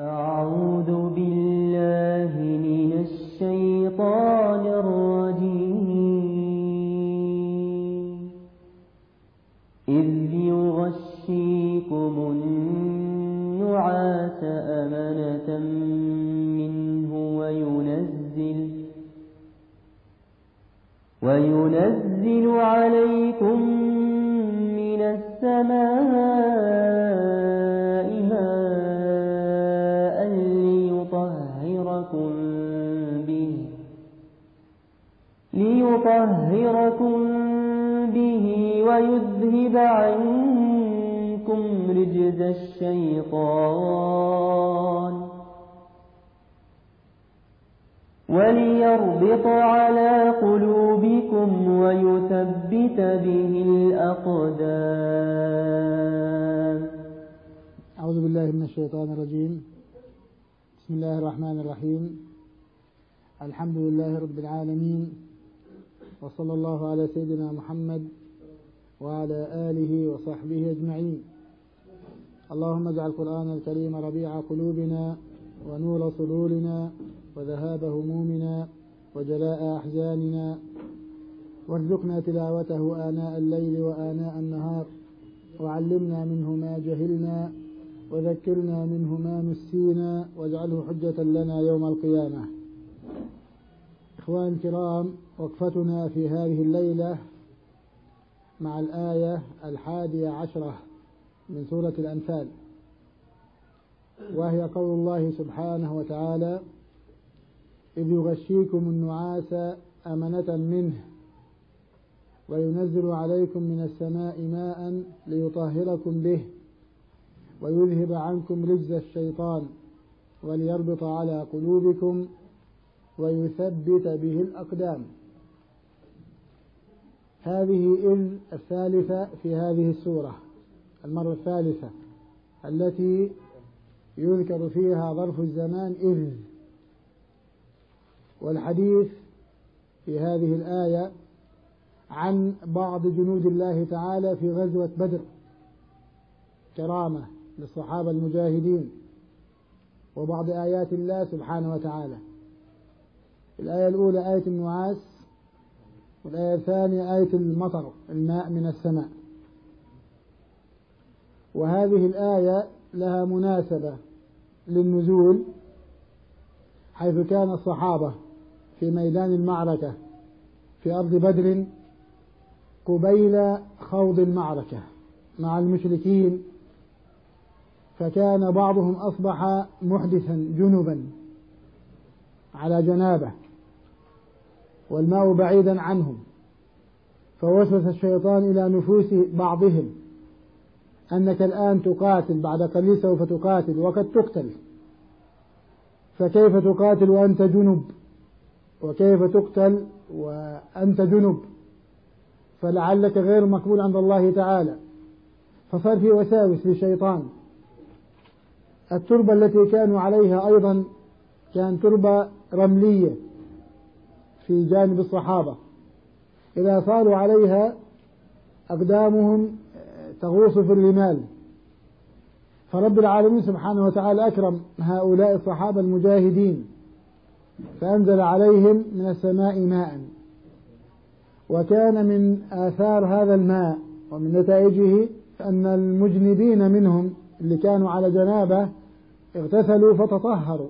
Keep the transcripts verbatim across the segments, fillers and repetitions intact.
أعوذ بالله من الشيطان الرجيم. إذ يغشيكم النعاس أمنة منه وينزل وينزل عليكم من السماء ماء ليطهركم به ليطهركم به ويذهب عنكم رجز الشيطان وليربط على قلوبكم ويثبت به الأقدام. أعوذ بالله من الشيطان الرجيم. بسم الله الرحمن الرحيم. الحمد لله رب العالمين، وصلى الله على سيدنا محمد وعلى آله وصحبه أجمعين. اللهم اجعل القرآن الكريم ربيع قلوبنا ونور صدورنا وذهاب همومنا وجلاء أحزاننا، وارزقنا تلاوته آناء الليل وآناء النهار، وعلمنا منه ما جهلنا وذكرنا منه ما نسينا، واجعله حجة لنا يوم القيامة. إخواني الكرام، وقفتنا في هذه الليلة مع الآية الحادية عشرة من سورة الأنفال، وهي قول الله سبحانه وتعالى: إذ يغشيكم النعاس أمنة منه وينزل عليكم من السماء ماء ليطهركم به ويذهب عنكم رجز الشيطان وليربط على قلوبكم ويثبت به الأقدام. هذه إذ الثالثة في هذه السورة، المرة الثالثة التي يذكر فيها ظرف الزمان إذ. والحديث في هذه الآية عن بعض جنود الله تعالى في غزوة بدر، كرامة للصحابة المجاهدين، وبعض آيات الله سبحانه وتعالى. الآية الأولى آية النعاس، والآية الثانية آية المطر، الماء من السماء. وهذه الآية لها مناسبة للنزول، حيث كان الصحابة في ميدان المعركة في أرض بدر قبيل خوض المعركة مع المشركين، فكان بعضهم أصبح محدثا جنبا على جنابه والماء بعيدا عنهم، فوسوس الشيطان إلى نفوس بعضهم أنك الآن تقاتل، بعد قليل سوف تقاتل وقد تقتل، فكيف تقاتل وأنت جنب، وكيف تقتل وأنت جنب، فلعلك غير مقبول عند الله تعالى. فصار في وساوس للشيطان. التربة التي كانوا عليها أيضا كانت تربة رملية في جانب الصحابة، إذا صاروا عليها أقدامهم تغوص في الرمال، فرب العالمين سبحانه وتعالى أكرم هؤلاء الصحابة المجاهدين فأنزل عليهم من السماء ماء. وكان من آثار هذا الماء ومن نتائجه أن المجنبين منهم اللي كانوا على جنابه اغتسلوا فتطهروا،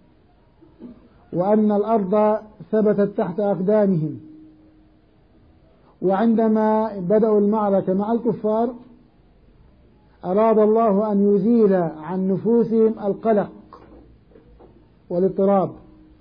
وأن الأرض ثبتت تحت أقدامهم. وعندما بدأوا المعركة مع الكفار أراد الله أن يزيل عن نفوسهم القلق والاضطراب،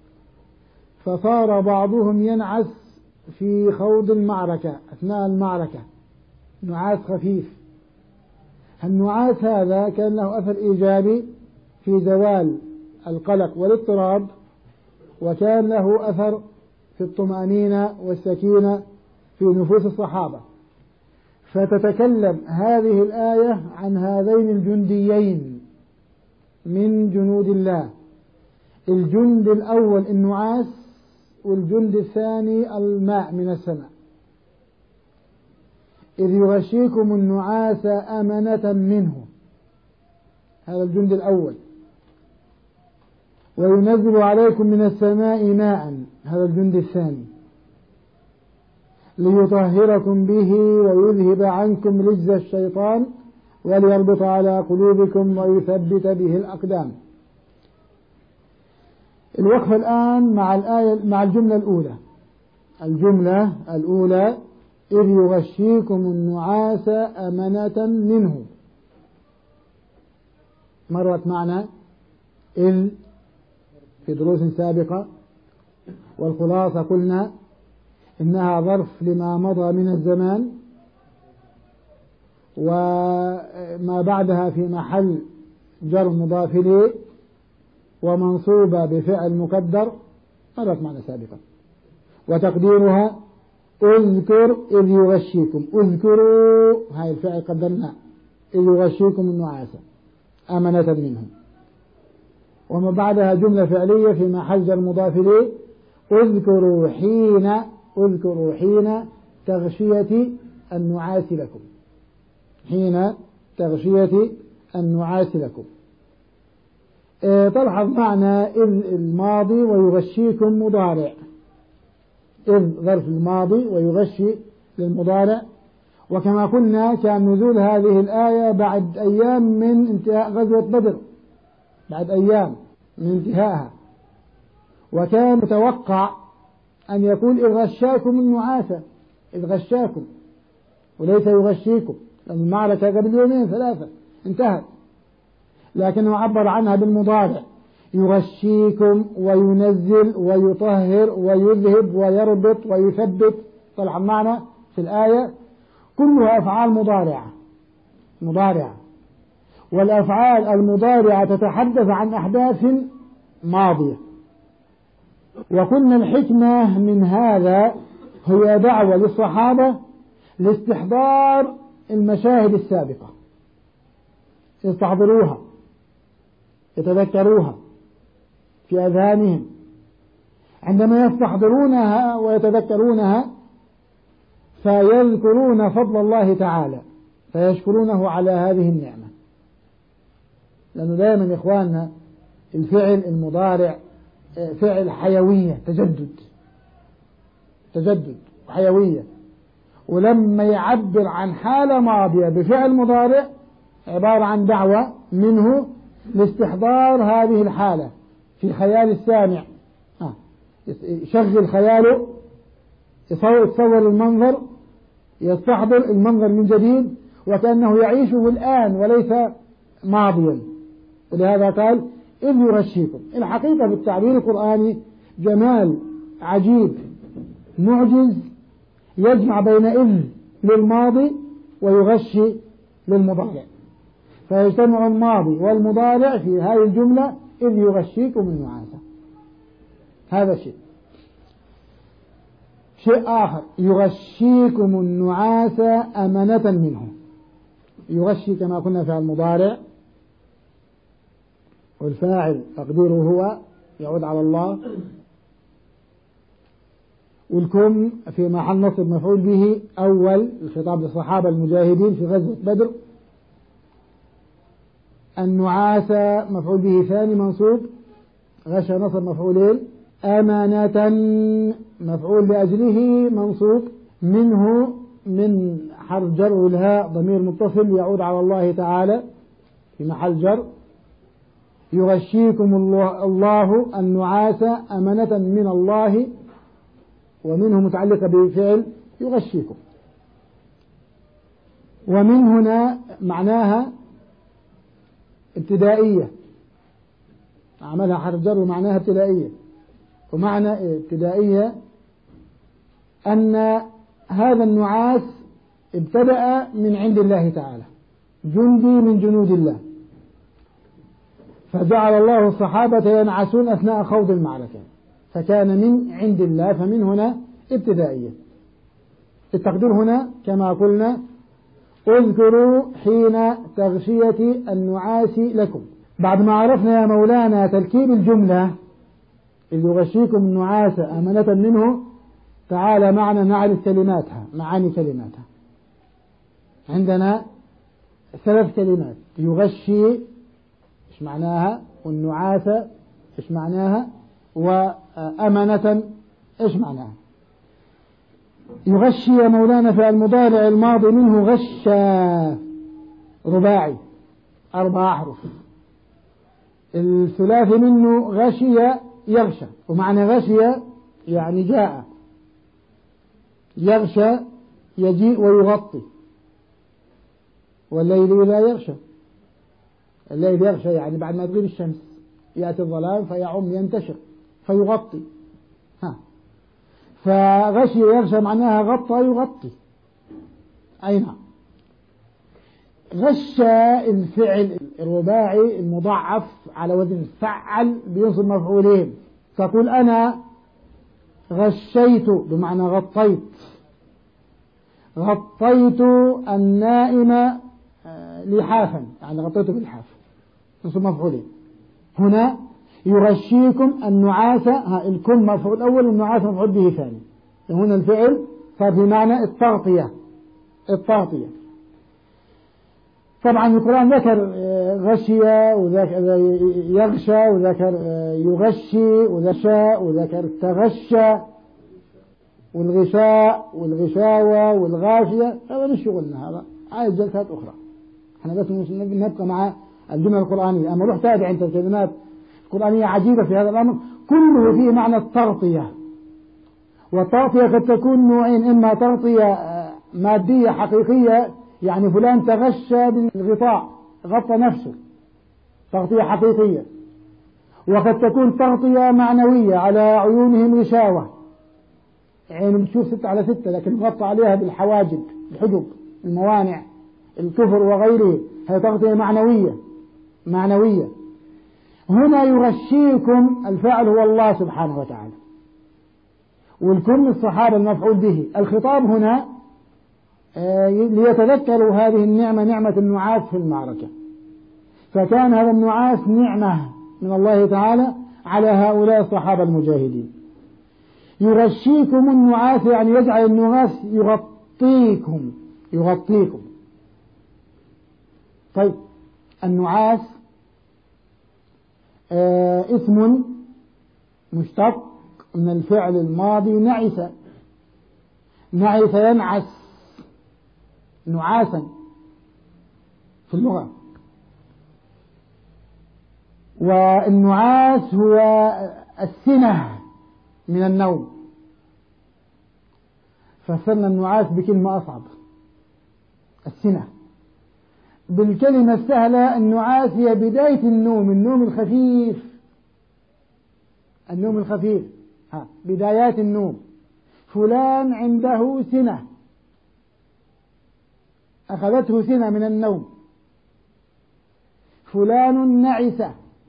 فصار بعضهم ينعس في خوض المعركة أثناء المعركة، نعاس خفيف. النعاس هذا كان له أثر إيجابي في زوال القلق والاضطراب، وكان له أثر في الطمأنينة والسكينة في نفوس الصحابة. فتتكلم هذه الآية عن هذين الجنديين من جنود الله، الجند الأول النعاس، والجند الثاني الماء من السماء. إذ يغشيكم النعاس أمنة منه، هذا الجند الأول. وينزل عليكم من السماء ماء، هذا الجند الثاني، ليطهركم به ويذهب عنكم رجز الشيطان وليربط على قلوبكم ويثبت به الأقدام. الوقفة الآن مع الآية مع الجملة الأولى. الجملة الأولى: إذ يغشيكم النعاس أمنة منه. مرت معنا إذ في دروس سابقة، والخلاصة قلنا إنها ظرف لما مضى من الزمان، وما بعدها في محل جر مضاف إليه ومنصوبة بفعل مقدر، مرت معنا سابقا، وتقديرها اذكر إذ يغشيكم. اذكروا هاي الفعل قدرنا، إذ يغشيكم النعاس أمنة منه. وما بعدها جملة فعلية في محل جر مضاف إليه: اذكروا حين اذكروا حين تغشية النعاس لكم. حين تغشية النعاس لكم. اه تلحظ معنا إذ الماضي ويغشيكم مضارع. إذ ظرف الماضي ويغشي للمضارع. وكما قلنا كان نزول هذه الآية بعد أيام من انتهاء غزوة بدر، بعد أيام من انتهائها، وكان متوقع أن يقول إذ غشاكم النعاس، إذ غشاكم، وليس يغشيكم، لأن المعركة قبل يومين ثلاثة انتهت، لكنه عبر عنها بالمضارع: يغشيكم وينزل ويطهر ويذهب ويربط ويثبت. طلع معنا في الآية كلها أفعال مضارعة مضارعة والأفعال المضارعة تتحدث عن أحداث ماضية. وكنا الحكمة من هذا هي دعوة للصحابة لاستحضار المشاهد السابقة، يستحضروها، يتذكروها في أذهانهم. عندما يستحضرونها ويتذكرونها فيذكرون فضل الله تعالى، فيشكرونه على هذه النعمة. لأنه دائما إخواننا الفعل المضارع فعل حيوية، تجدد تجدد حيوية، ولما يعبر عن حالة ماضية بفعل مضارع عبارة عن دعوة منه لاستحضار هذه الحالة في خيال السامع. يشغل خياله، يصور المنظر، يستحضر المنظر من جديد وكأنه يعيشه الآن وليس ماضيا. ولهذا قال إذ يغشيكم. الحقيقة في التعبير القرآني جمال عجيب معجز يجمع بين إذ للماضي ويغشي للمضارع، فيجتمع الماضي والمضارع في هذه الجملة: إذ يغشيكم النعاس. هذا شيء. شيء آخر: يغشيكم النعاس أمنة منه. يغشي كما قلنا فعل مضارع، والفاعل تقديره هو يعود على الله، والكم في محل نصب مفعول به أول، الخطاب للصحابة المجاهدين في غزوة بدر. النعاس مفعول به ثاني منصوب، غشى نصب مفعولين. أمانة مفعول لأجله منصوب، منه من حرف جر والهاء ضمير متصل يعود على الله تعالى في محل جر. يغشيكم الله, الله النعاس أمانة من الله، ومنه متعلقة بفعل يغشيكم. ومن هنا معناها ابتدائية، عملها حرف جر ومعناها ابتدائية. ومعنى ابتدائية أن هذا النعاس ابتدأ من عند الله تعالى، جندي من جنود الله، فجعل الله الصحابة ينعسون أثناء خوض المعركة، فكان من عند الله، فمن هنا ابتدائية. التقدير هنا كما قلنا: اذكروا حين تغشية النعاس لكم. بعد ما عرفنا يا مولانا تركيب الجملة إذ يغشيكم النعاس أمنة منه، تعالى معنا نعرف كلماتها، معاني كلماتها. عندنا ثلاث كلمات: يغشي إيش معناها، والنعاس إيش معناها؟ وأمنة إيش معناها؟ يغشي يا مولانا في المضارع الماضي منه غشى رباعي أربع أحرف. الثلاثي منه غشي يغشى، ومعنى غشي يعني جاء، يغشى يجيء ويغطي. والليل إذا يغشى، الليل يغشى يعني بعد ما تغيب الشمس يأتي الظلام فيعم ينتشر فيغطي. ها، فغشي يغشى معناها غطى يغطي. أي نعم. غشى الفعل الرباعي المضاعف على وزن فعل بينصب مفعولين. تقول أنا غشيت بمعنى غطيت، غطيت النائم لحافا يعني غطيته بالحاف، نصب مفعولين. هنا يغشيكم النعاس، ها الكم مفعول أول والنعاس مفعول به ثاني. هنا الفعل صار بمعنى التغطية، التغطية. طبعا القرآن ذكر غشي وذكر يغشى وذكر يغشي وذكر وذكر تغشى والغشاء والغشاوة والغاشية. هذا مش شغلنا، هذا عايز جلسات أخرى. احنا بس نبقى مع الجمل القرآنية. أما روح تابع أنت الكلمات القرآنية عجيبة في هذا الأمر، كله فيه معنى التغطية. والتغطية قد تكون نوعين، إما تغطية مادية حقيقية يعني فلان تغشى بالغطاء غطى نفسه، تغطية حقيقية. وقد تكون تغطية معنوية على عيونهم غشاوة، عين بتشوف ستة على ستة لكن غطى عليها بالحواجب الحجب الموانع الكفر وغيره، هي تغطية معنوية معنوية. هنا يغشيكم الفاعل هو الله سبحانه وتعالى، والكم الصحابة المفعول به. الخطاب هنا ليتذكروا هذه النعمة، نعمة النعاس في المعركة. فكان هذا النعاس نعمة من الله تعالى على هؤلاء الصحابة المجاهدين. يغشيكم النعاس يعني يجعل النعاس يغطيكم يغطيكم. طيب النعاس آه اسم مشتق من الفعل الماضي نعس، نعس ينعس نعاسا في اللغة. والنعاس هو السنة من النوم، فسرنا النعاس بكلمة أصعب، السنة. بالكلمة السهلة النعاس هي بداية النوم، النوم الخفيف، النوم الخفيف، ها بدايات النوم. فلان عنده سنة، أخذته سنة من النوم. فلان نعس،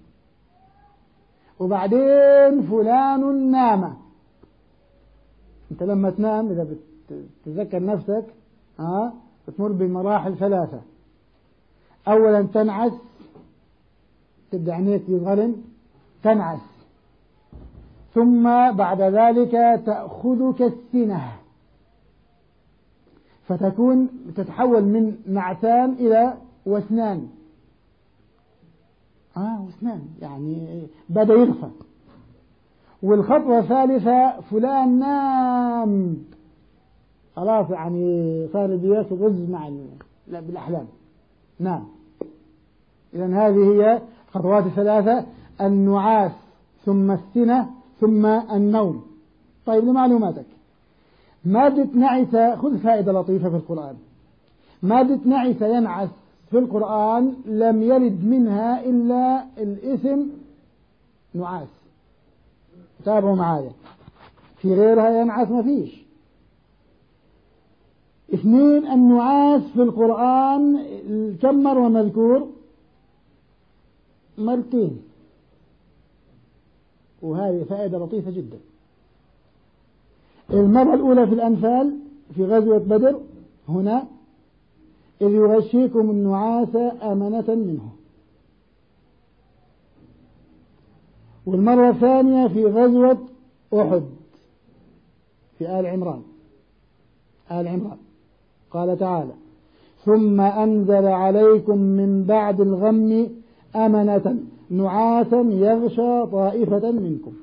وبعدين فلان نام. أنت لما تنام إذا بتتذكر نفسك ها بتمر بمراحل ثلاثة. أولا تنعس، تبدأ عينيك يظلم تنعس، ثم بعد ذلك تأخذك السنة فتكون تتحول من نعسان إلى وسنان. آه وسنان يعني بدأ يغفى. والخطوة الثالثة فلان نام، خلاص يعني صار بياك غز مع بالأحلام نام. إذن هذه هي الخطوات الثلاثة: النعاس ثم السنة ثم النوم. طيب لمعلوماتك، مادة نعس خذ فائدة لطيفة في القرآن. مادة نعس ينعس في القرآن لم يرد منها إلا الاسم نعاس. تابعوا معايا، في غيرها ينعس ما فيش. اثنين، النعاس في القرآن كم مرة مذكور؟ مرتين، وهذه فائدة لطيفة جدا. المرة الأولى في الأنفال في غزوة بدر هنا إذ يغشيكم النعاس أمنة منه. والمرة الثانية في غزوة أحد في آل عمران آل عمران قال تعالى: ثم أنزل عليكم من بعد الغم أمنة نعاسا يغشى طائفة منكم،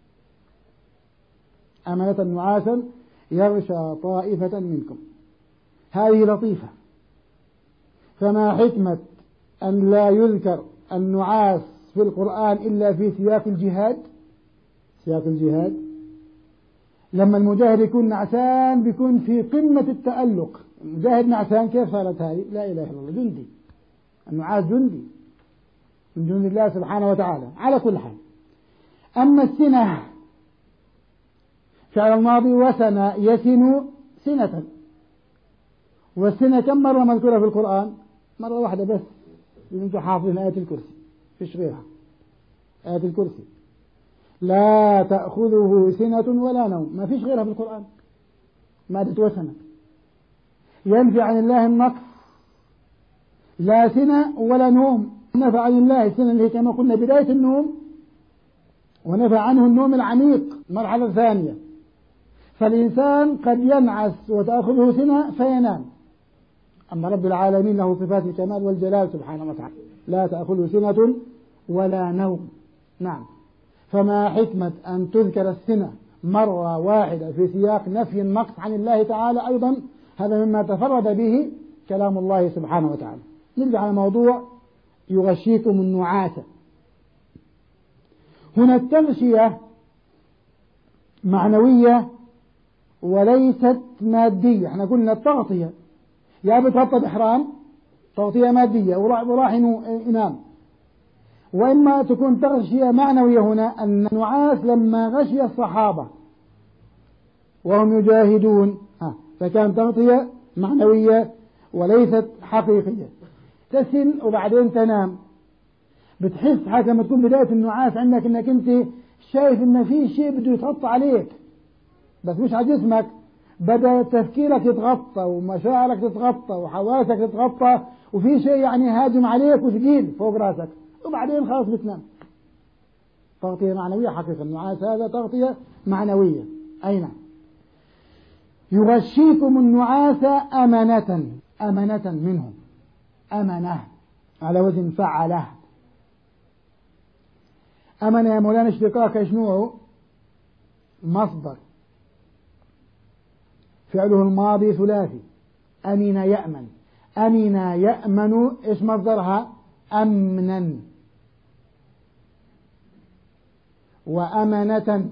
أمنة نعاسا يغشى طائفة منكم. هذه لطيفة. فما حكمة أن لا يذكر النعاس في القرآن إلا في سياق الجهاد؟ سياق الجهاد لما المجاهد يكون نعسان بيكون في قمة التألق. المجاهد نعسان كيف صارت هذه؟ لا إله إلا الله، جندي. النعاس جندي من جند الله سبحانه وتعالى. على كل حال، أما السنة فعل الماضي وسن يسن سنة، والسنة كم مرة مذكورة في القرآن؟ مرة واحدة بس، أنتم حافظين آية الكرسي، فيش غيرها. آية الكرسي لا تأخذه سنة ولا نوم، ما فيش غيرها في القرآن. مادة وسنة ينفي عن الله النقص، لا سنة ولا نوم. نفى عن الله السنة اللي هي كما قلنا بداية النوم، ونفى عنه النوم العميق المرحلة الثانية. فالإنسان قد ينعس وتأخذه سنة فينام، أما رب العالمين له صفات الكمال والجلال سبحانه وتعالى، لا تأخذه سنة ولا نوم. نعم. فما حكمة أن تذكر السنة مرة واحدة في سياق نفي النقص عن الله تعالى؟ أيضا هذا مما تفرد به كلام الله سبحانه وتعالى. نرجع على موضوع يغشيكم النعاس. هنا التغشية معنوية وليست مادية. احنا قلنا التغطية يا بتغطى بإحرام، تغطية مادية وراح ينام، وإما تكون تغشية معنوية. هنا النعاس لما غشي الصحابة وهم يجاهدون فكان تغطية معنوية وليست حقيقية. تسن وبعدين تنام، بتحس حاجة لما تكون بداية النعاس عندك انك انت شايف ان في شيء بده يتغطى عليك، بس مش على جسمك، بدأ تفكيرك يتغطى ومشاعرك تتغطى وحواسك تتغطى وفي شيء يعني هاجم عليك وثقيل فوق راسك، وبعدين خلاص بتنام. تغطية معنوية حقيقة. النعاس هذا تغطية معنوية. أين يغشيكم النعاس أمنة، أمنة منهم، أمنة على وزن فعله. أمنة يا مولانا اشتقاق ايش نوعه؟ مصدر، فعله الماضي ثلاثي، أمن يأمن. أمن يأمن ايش مصدرها؟ أمنا وأمنة،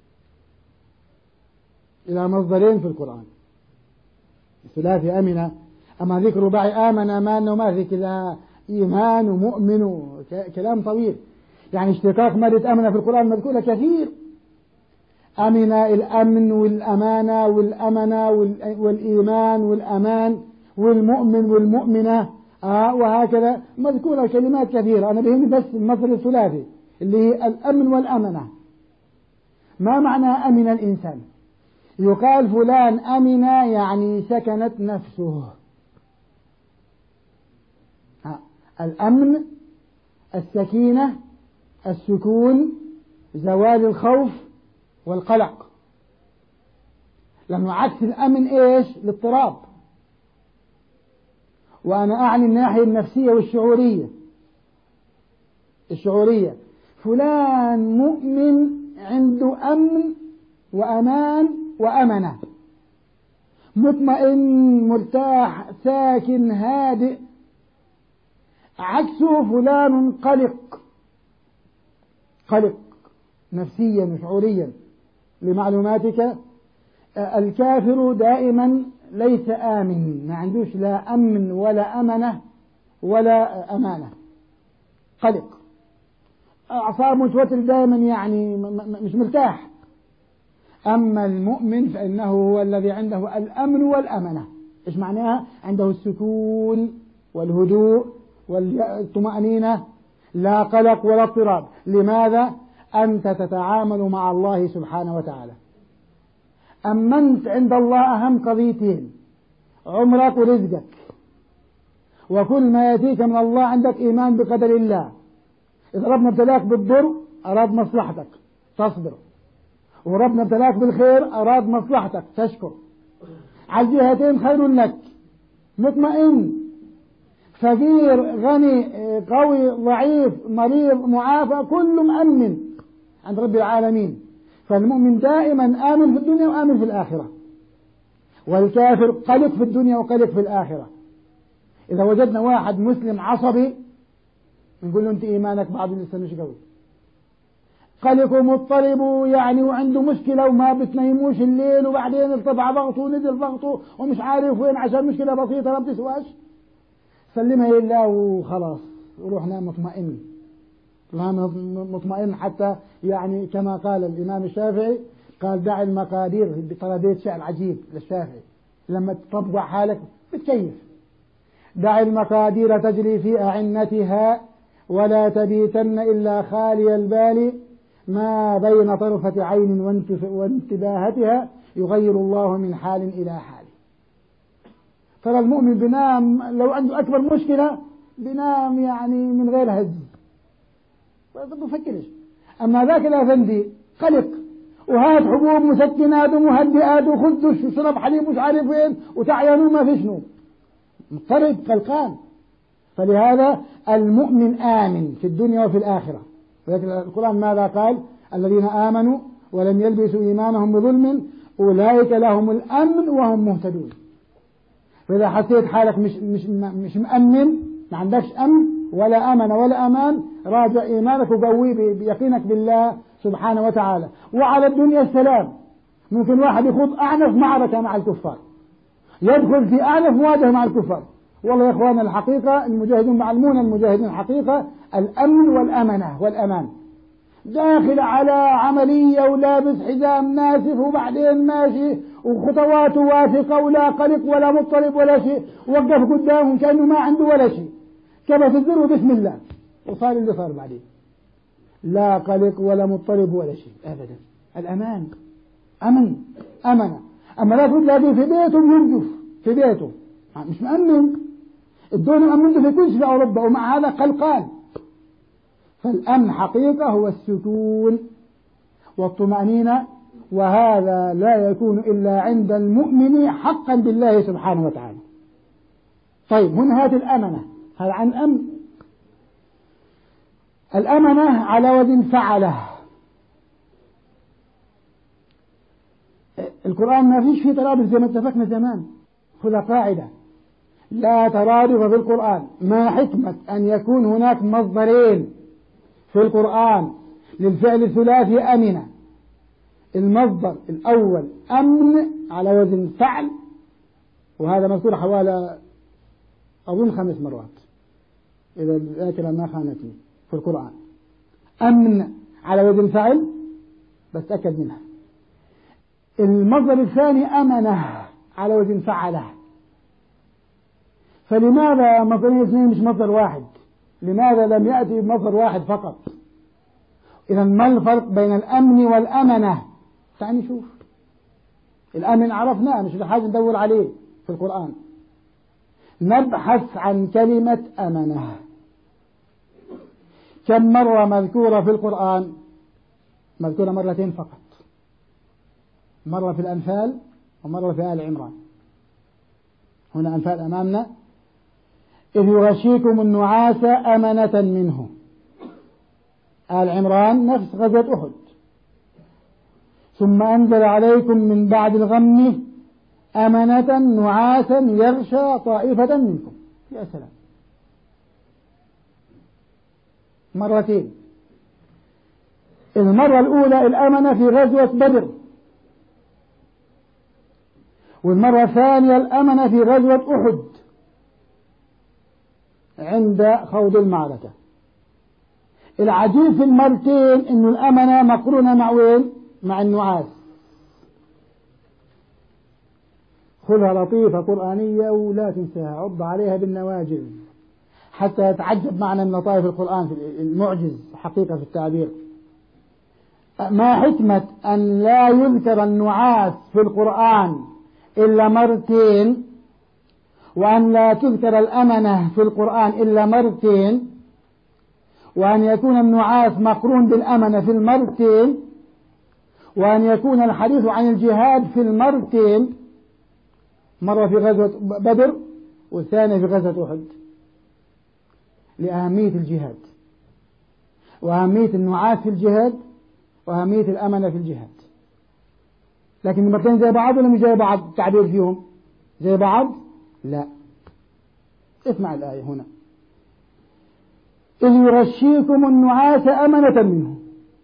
إلى مصدرين في القرآن ثلاثي أمن. أما ذكر رباعي آمن أمان وما ذكر إيمان ومؤمن كلام طويل. يعني اشتقاق مادة أمن في القرآن مذكورة كثير. أمن الأمن والأمانة والأمنة والإيمان والأمان والمؤمن والمؤمنة آه وهكذا مذكورة كلمات كثيرة. أنا بهمني بس المصدر الثلاثي اللي هي الأمن والأمنة. ما معنى أمن الإنسان؟ يقال فلان أمن يعني سكنت نفسه. ها. الأمن السكينة، السكون، زوال الخوف والقلق. لأنه عكس الأمن إيش؟ الاضطراب. وأنا أعني الناحية النفسية والشعورية. الشعورية فلان مؤمن عنده أمن وأمان وأمنة، مطمئن مرتاح ساكن هادئ. عكسه فلان قلق، قلق نفسيا وشعوريا. لمعلوماتك الكافر دائما ليس آمن، ما عندوش لا أمن ولا أمنة ولا أمانة، قلق، أعصاب متوتر دائما، يعني مش مرتاح. أما المؤمن فإنه هو الذي عنده الأمن والأمنة. إيش معناها؟ عنده السكون والهدوء والطمأنينة، لا قلق ولا اضطراب. لماذا؟ أنت تتعامل مع الله سبحانه وتعالى. أمنت عند الله أهم قضيتين: عمرك ورزقك. وكل ما يأتيك من الله عندك إيمان بقدر الله. إذا ربنا ابتلاك بالضر أراد مصلحتك تصبر، وربنا ابتلاك بالخير أراد مصلحتك تشكر. على الجهتين خير لك، مطمئن. فقير غني قوي ضعيف مريض معافى كله مأمن عند رب العالمين. فالمؤمن دائما آمن في الدنيا وآمن في الآخرة، والكافر قلق في الدنيا وقلق في الآخرة. إذا وجدنا واحد مسلم عصبي نقول له أنت إيمانك بعد لسه مش قوي، قلق ومضطرب يعني وعنده مشكلة وما بتنيموش الليل وبعدين ارتفع ضغطه ونزل ضغطه ومش عارف وين عشان مشكلة بسيطة ما بتسواش، سلمها لله وخلاص وروح نام مطمئن، مطمئن حتى يعني كما قال الإمام الشافعي قال دع المقادير. ترى بيت شعر عجيب للشافعي لما تطبع حالك بتكيف. دع المقادير تجري في أعنتها ولا تبيتن إلا خالي البال، ما بين طرفة عين وانتباهتها يغير الله من حال إلى حال. ترى المؤمن بنام لو عنده أكبر مشكلة بنام يعني من غير هز ما بفكرش. أما ذاك الأفندي قلق وهات حبوب مسكنات ومهدئات وخذ دش وشرب حليب مش عارف وين وتعيا نوم ما فيش نوم، مضطرب قلقان. فلهذا المؤمن آمن في الدنيا وفي الآخرة. ولكن القرآن ماذا قال؟ الذين آمنوا ولم يلبسوا إيمانهم بظلم أولئك لهم الأمن وهم مهتدون. فإذا حسيت حالك مش مش مش مأمن، ما عندكش أمن ولا أمن ولا أمان، راجع إيمانك وقوي بيقينك بالله سبحانه وتعالى. وعلى الدنيا السلام. ممكن واحد يخوض أعنف معركة مع الكفار، يدخل في أعنف مواجهة مع الكفار. والله يا إخوانا الحقيقة المجاهدون معلمون المجاهدين الحقيقة الأمن والأمنة والأمان. داخل على عملية ولابس حزام ناسف وبعدين ماشي وخطواته واثقة ولا قلق ولا مضطرب ولا شيء، وقف قدامهم كأنه ما عنده ولا شيء، كبت الزر وبسم الله وصار اللي صار بعدين، لا قلق ولا مضطرب ولا شيء أبدا. الأمان أمن أمنة. أما لا تلاقيه في بيته ينجف في بيته مش مأمن، الدنيا مأمنته في كل شيء في أوروبا ومع هذا قلقان. فالأمن حقيقة هو السكون والطمأنينة، وهذا لا يكون إلا عند المؤمن حقا بالله سبحانه وتعالى. طيب هنا هذه الأمنة، هذا عن أمن. الأمنة على وزن فعله. القرآن ما فيش فيه ترادف زي ما اتفقنا زمان. خذ قاعدة لا ترادف في القرآن. ما حكمة أن يكون هناك مصدرين في القرآن للفعل الثلاثي أمنة؟ المصدر الأول أمن على وزن فعل، وهذا مذكور حوالي أظن خمس مرات إذا الذاكرة ما خانتني في القرآن. أمن على وزن فعل بس تأكد منها. المصدر الثاني أمنة على وزن فعله. فلماذا مصدرين اثنين مش مصدر واحد؟ لماذا لم يأتي بمصدر واحد فقط؟ إذا ما الفرق بين الأمن والأمنة؟ تعالي نشوف. الأمن عرفناه مش لحاجة ندور عليه في القرآن. نبحث عن كلمة أمنة. كم مرة مذكورة في القرآن؟ مذكورة مرتين فقط، مرة في الأنفال ومرة في آل عمران. هنا أنفال أمامنا. إذ يغشيكم النعاس أمنة منه. آل عمران نفس غزوة أحد. ثم أنزل عليكم من بعد الغم أمنة نعاسا يغشى طائفة منكم. يا سلام، مرتين. المرة الأولى الأمنة في غزوة بدر، والمرة الثانية الأمنة في غزوة أحد عند خوض المعركة. العجيب في المرتين إن الأمنة مقرونة مع وين؟ مع النعاس. خذها لطيفة قرآنية ولا تنساها، عض عليها بالنواجذ حتى يتعجب معنى من لطائف القرآن المعجز حقيقة في التعبير. ما حكمة أن لا يذكر النعاس في القرآن إلا مرتين، وأن لا تذكر الأمنة في القرآن إلا مرتين، وأن يكون النعاس مقرون بالأمنة في المرتين، وأن يكون الحديث عن الجهاد في المرتين، مرة في غزوة بدر والثانية في غزوة أحد؟ لأهمية الجهاد وأهمية النعاس في الجهاد وأهمية الأمنة في الجهاد. لكن المرتين زي بعض ولا مش زي بعض التعبير فيهم؟ زي بعض؟ لا. اسمع الآية هنا: إذ يغشيكم النعاس أمنة منه.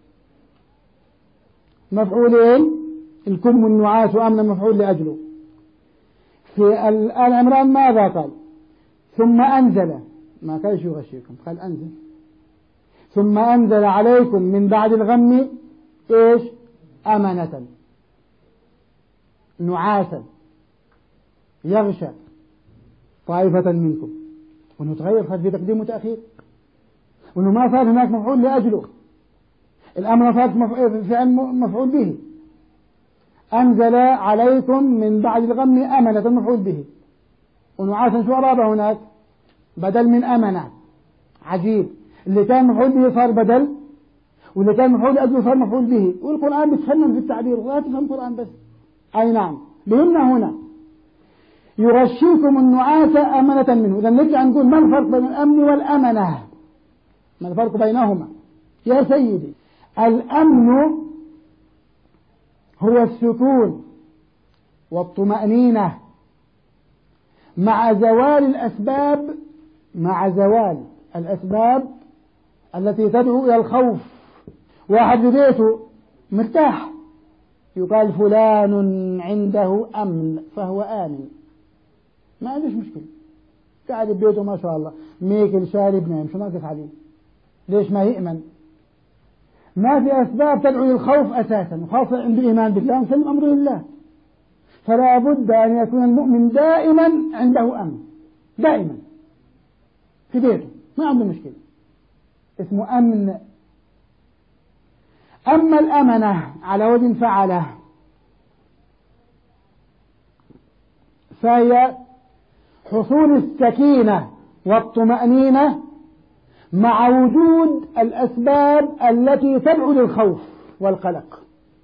مفعولين، الكم النعاس وأمن مفعول لأجله. في آل عمران ماذا قال؟ ثم أنزل، ما قالش يغشيكم، قال أنزل. ثم أنزل عليكم من بعد الغم إيش؟ أمنة، نعاسا يغشى طائفة منكم. وأنه تغير فات في تقديم وتأخير، وأنه ما صار هناك مفعول لأجله، الأمر صار فعل مفعول به. أنزل عليكم من بعد الغم أمنة مفعول به، ونعاسا شو أرابه هناك؟ بدل من أمنة. عجيب، اللي كان مفعول به صار بدل، واللي كان مفعول لأجله صار مفعول به. والقرآن بتفنن في التعبير، ولا تفهم القرآن بس. أي نعم، بهمنا هنا يغشيكم النعاس أمنة منه. إذا نرجع نقول ما الفرق بين الأمن والأمنة؟ ما الفرق بينهما يا سيدي؟ الأمن هو السكون والطمأنينة مع زوال الأسباب مع زوال الأسباب التي تدعو إلى الخوف. واحد في بيته مرتاح، يقال فلان عنده أمن فهو آمن، ما عندش مشكلة، قاعد ببيته ما شاء الله ميكل شارب نايم، شو ناقص عليه؟ ليش ما يأمن؟ ما في أسباب تدعو للخوف أساسا، وخاصة عنده إيمان بالله وسلم أمره لله. فلا بد أن يكون المؤمن دائما عنده أمن، دائما في بيته ما عنده مشكلة، اسمه أمن. أما الأمنة على وزن فعله فهي حصول السكينة والطمأنينة مع وجود الأسباب التي تدعو للخوف والقلق.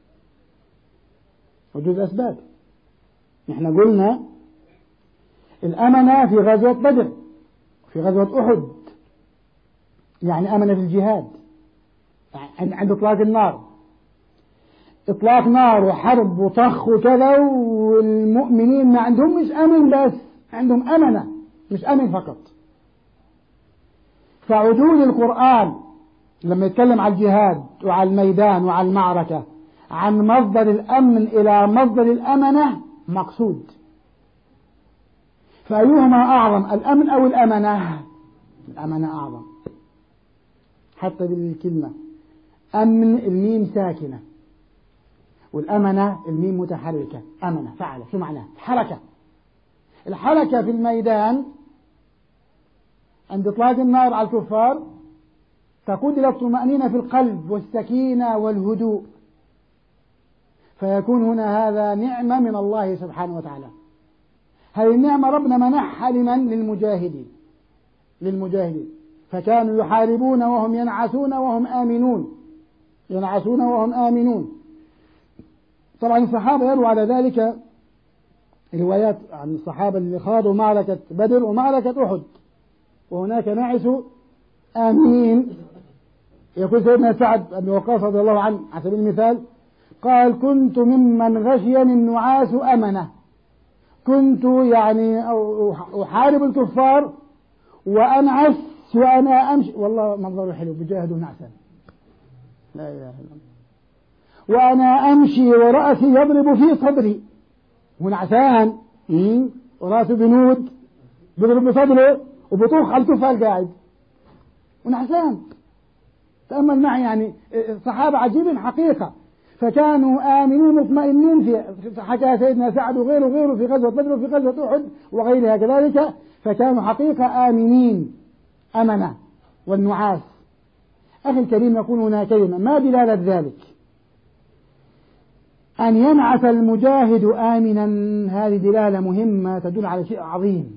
وجود أسباب، نحن قلنا الأمنة في غزوة بدر، في غزوة أحد، يعني أمنة في الجهاد عند إطلاق النار، إطلاق نار وحرب وطخ وكذا، والمؤمنين ما عندهم مش أمن بس، عندهم أمنة، مش أمن فقط. فعدول القرآن لما يتكلم عن الجهاد وعلى الميدان وعلى المعركة عن مصدر الأمن إلى مصدر الأمنة مقصود. فأيهما أعظم، الأمن أو الأمنة؟ الأمنة أعظم، حتى بالكلمة أمن الميم ساكنة، والأمنة الميم متحركة. أمنة فعل، شو معناه؟ حركة. الحركة في الميدان عند إطلاق النار على الكفار تقود إلى الطمأنينة في القلب والسكينة والهدوء، فيكون هنا هذا نعمة من الله سبحانه وتعالى. هذه النعمة ربنا منحها لمن؟ للمجاهدين، للمجاهدين. فكانوا يحاربون وهم ينعسون وهم آمنون، ينعسون وهم آمنون. طبعا الصحابة يروى على ذلك روايات عن الصحابة اللي خاضوا معركة بدر ومعركة أحد، وهناك نعسوا آمنين. يقول سيدنا سعد بن وقاص رضي الله عنه على سبيل المثال قال: كنت ممن غشيني النعاس أمنة، كنت يعني أحارب الكفار وأنعس وأنا أمشي، والله منظره حلو، بجاهدوا نعسا، لا إله إلا الله، وأنا أمشي ورأسي يضرب في صدري، ونعسان ورأسه بنود بيضرب بصدره وبطوخ على الكفار قاعد ونعسان. تأمل معي، يعني الصحابة عجيبين حقيقة، فكانوا آمنين مطمئنين. في حكى سيدنا سعد وغيره وغيره في غزوة بدر وفي غزوة أحد وغيرها كذلك، فكانوا حقيقة آمنين، أمنة والنعاس. أخي الكريم، يكون هنا كلمة ما دلالة ذلك؟ أن ينعس المجاهد آمنا، هذه دلالة مهمة تدل على شيء عظيم.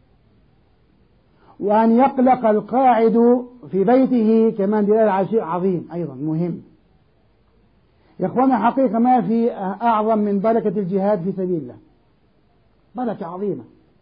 وأن يقلق القاعد في بيته كمان دلالة على شيء عظيم أيضا مهم. يا أخوانا، حقيقة ما في أعظم من بركة الجهاد في سبيل الله، بركة عظيمة.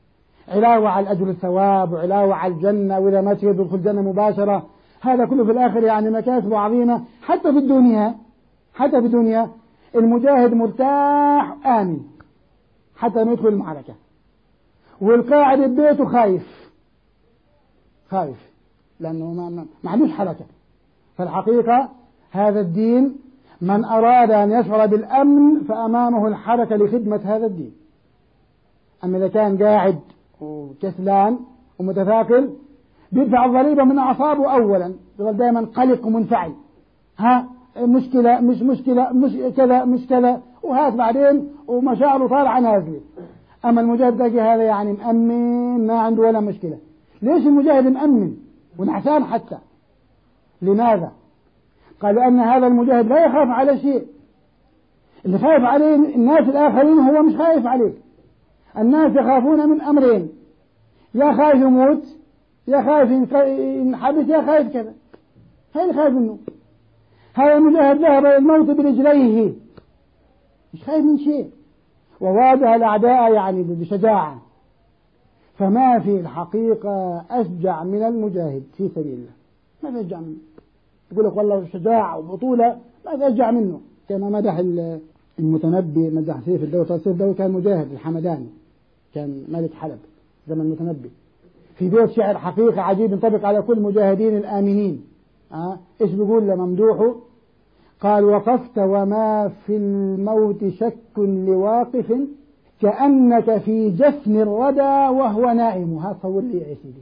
علاوة على الأجر الثواب وعلاوة على الجنة، وإذا ما يدخل الجنة مباشرة. هذا كله في الآخر يعني مكاسب عظيمة. حتى في الدنيا حتى في الدنيا المجاهد مرتاح آمن حتى ما يدخل المعركة، والقاعد ببيته خايف خايف لأنه ما عندوش حركة. فالحقيقة هذا الدين من أراد أن يشعر بالأمن فأمامه الحركة لخدمة هذا الدين. أما إذا كان قاعد وكسلان ومتثاقل بيدفع الضريبة من أعصابه أولا، يظل دائما قلق ومنفعل، ها مشكلة مش مشكلة مش كذا مش كذا، وهات بعدين ومشاعره طالعة نازلة. أما المجاهد تلاقي هذا يعني مأمن ما عنده ولا مشكلة. ليش المجاهد مأمن ونحسان حتى؟ لماذا؟ قال لأن هذا المجاهد لا يخاف على شيء. اللي خايف عليه الناس الآخرين هو مش خايف عليه. الناس يخافون من أمرين، يا خايف يموت يا خايف ينحبس يا خايف كذا، هاي خايف منه. هذا المجاهد ذهب إلى الموت برجليه مش خايف من شيء، وواجه الأعداء يعني بشجاعة. فما في الحقيقة أشجع من المجاهد في سبيل الله، ما في أشجع منه. يقول لك والله شجاعة وبطولة ما في أشجع منه. كما مدح المتنبي مدح سيف الدولة. سيف الدولة كان مجاهد الحمداني، كان ملك حلب زمن المتنبي، في بيت شعر حقيقة عجيب ينطبق على كل مجاهدين الآمنين. أه؟ إيش بيقول لممدوحه؟ قال وقفت وما في الموت شك لواقف كأنك في جفن الردى وهو نائم. ها صور لي يا سيدي،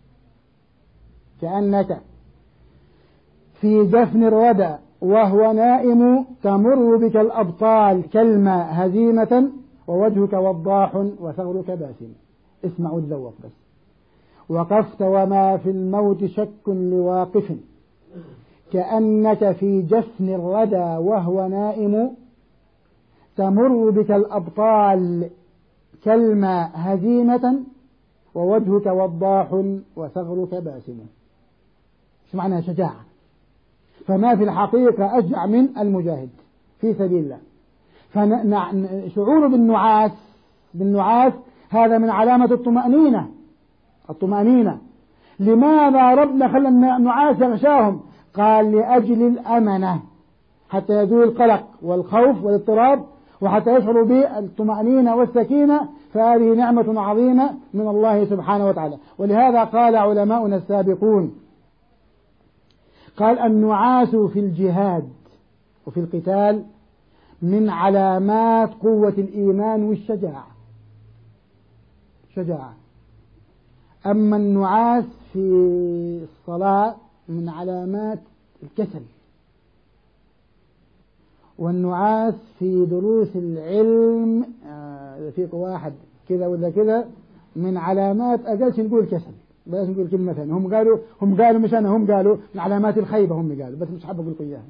كأنك في جفن الردى وهو نائم تمر بك الأبطال كالماء هزيمة ووجهك وضاح وثغرك باسم. اسمعوا الذوق بس. وقفت وما في الموت شك لواقف كأنك في جفن الردى وهو نائم تمر بك الأبطال كالماء هزيمة ووجهك وضاح وثغرك باسم. ايش معنى شجاعة؟ فما في الحقيقة أشجع من المجاهد في سبيل الله. فشعوره بالنعاس بالنعاس هذا من علامة الطمأنينة. الطمأنينة لماذا ربنا خلى النعاس يغشاهم؟ قال لأجل الأمنة، حتى يزول القلق والخوف والاضطراب وحتى يشعروا بالطمأنينة والسكينة. فهذه نعمة عظيمة من الله سبحانه وتعالى. ولهذا قال علماؤنا السابقون قال النعاس في الجهاد وفي القتال من علامات قوة الإيمان والشجاعة. شجاعة. أما النعاس في الصلاة من علامات الكسل. والنعاس في دروس العلم إذا فيك واحد كذا ولا كذا من علامات أقلش نقول كسل، بلاش نقول كلمة ثانية. هم قالوا هم قالوا مش أنا هم قالوا من علامات الخيبة. هم قالوا بس مش حابب أقول لكم إياها.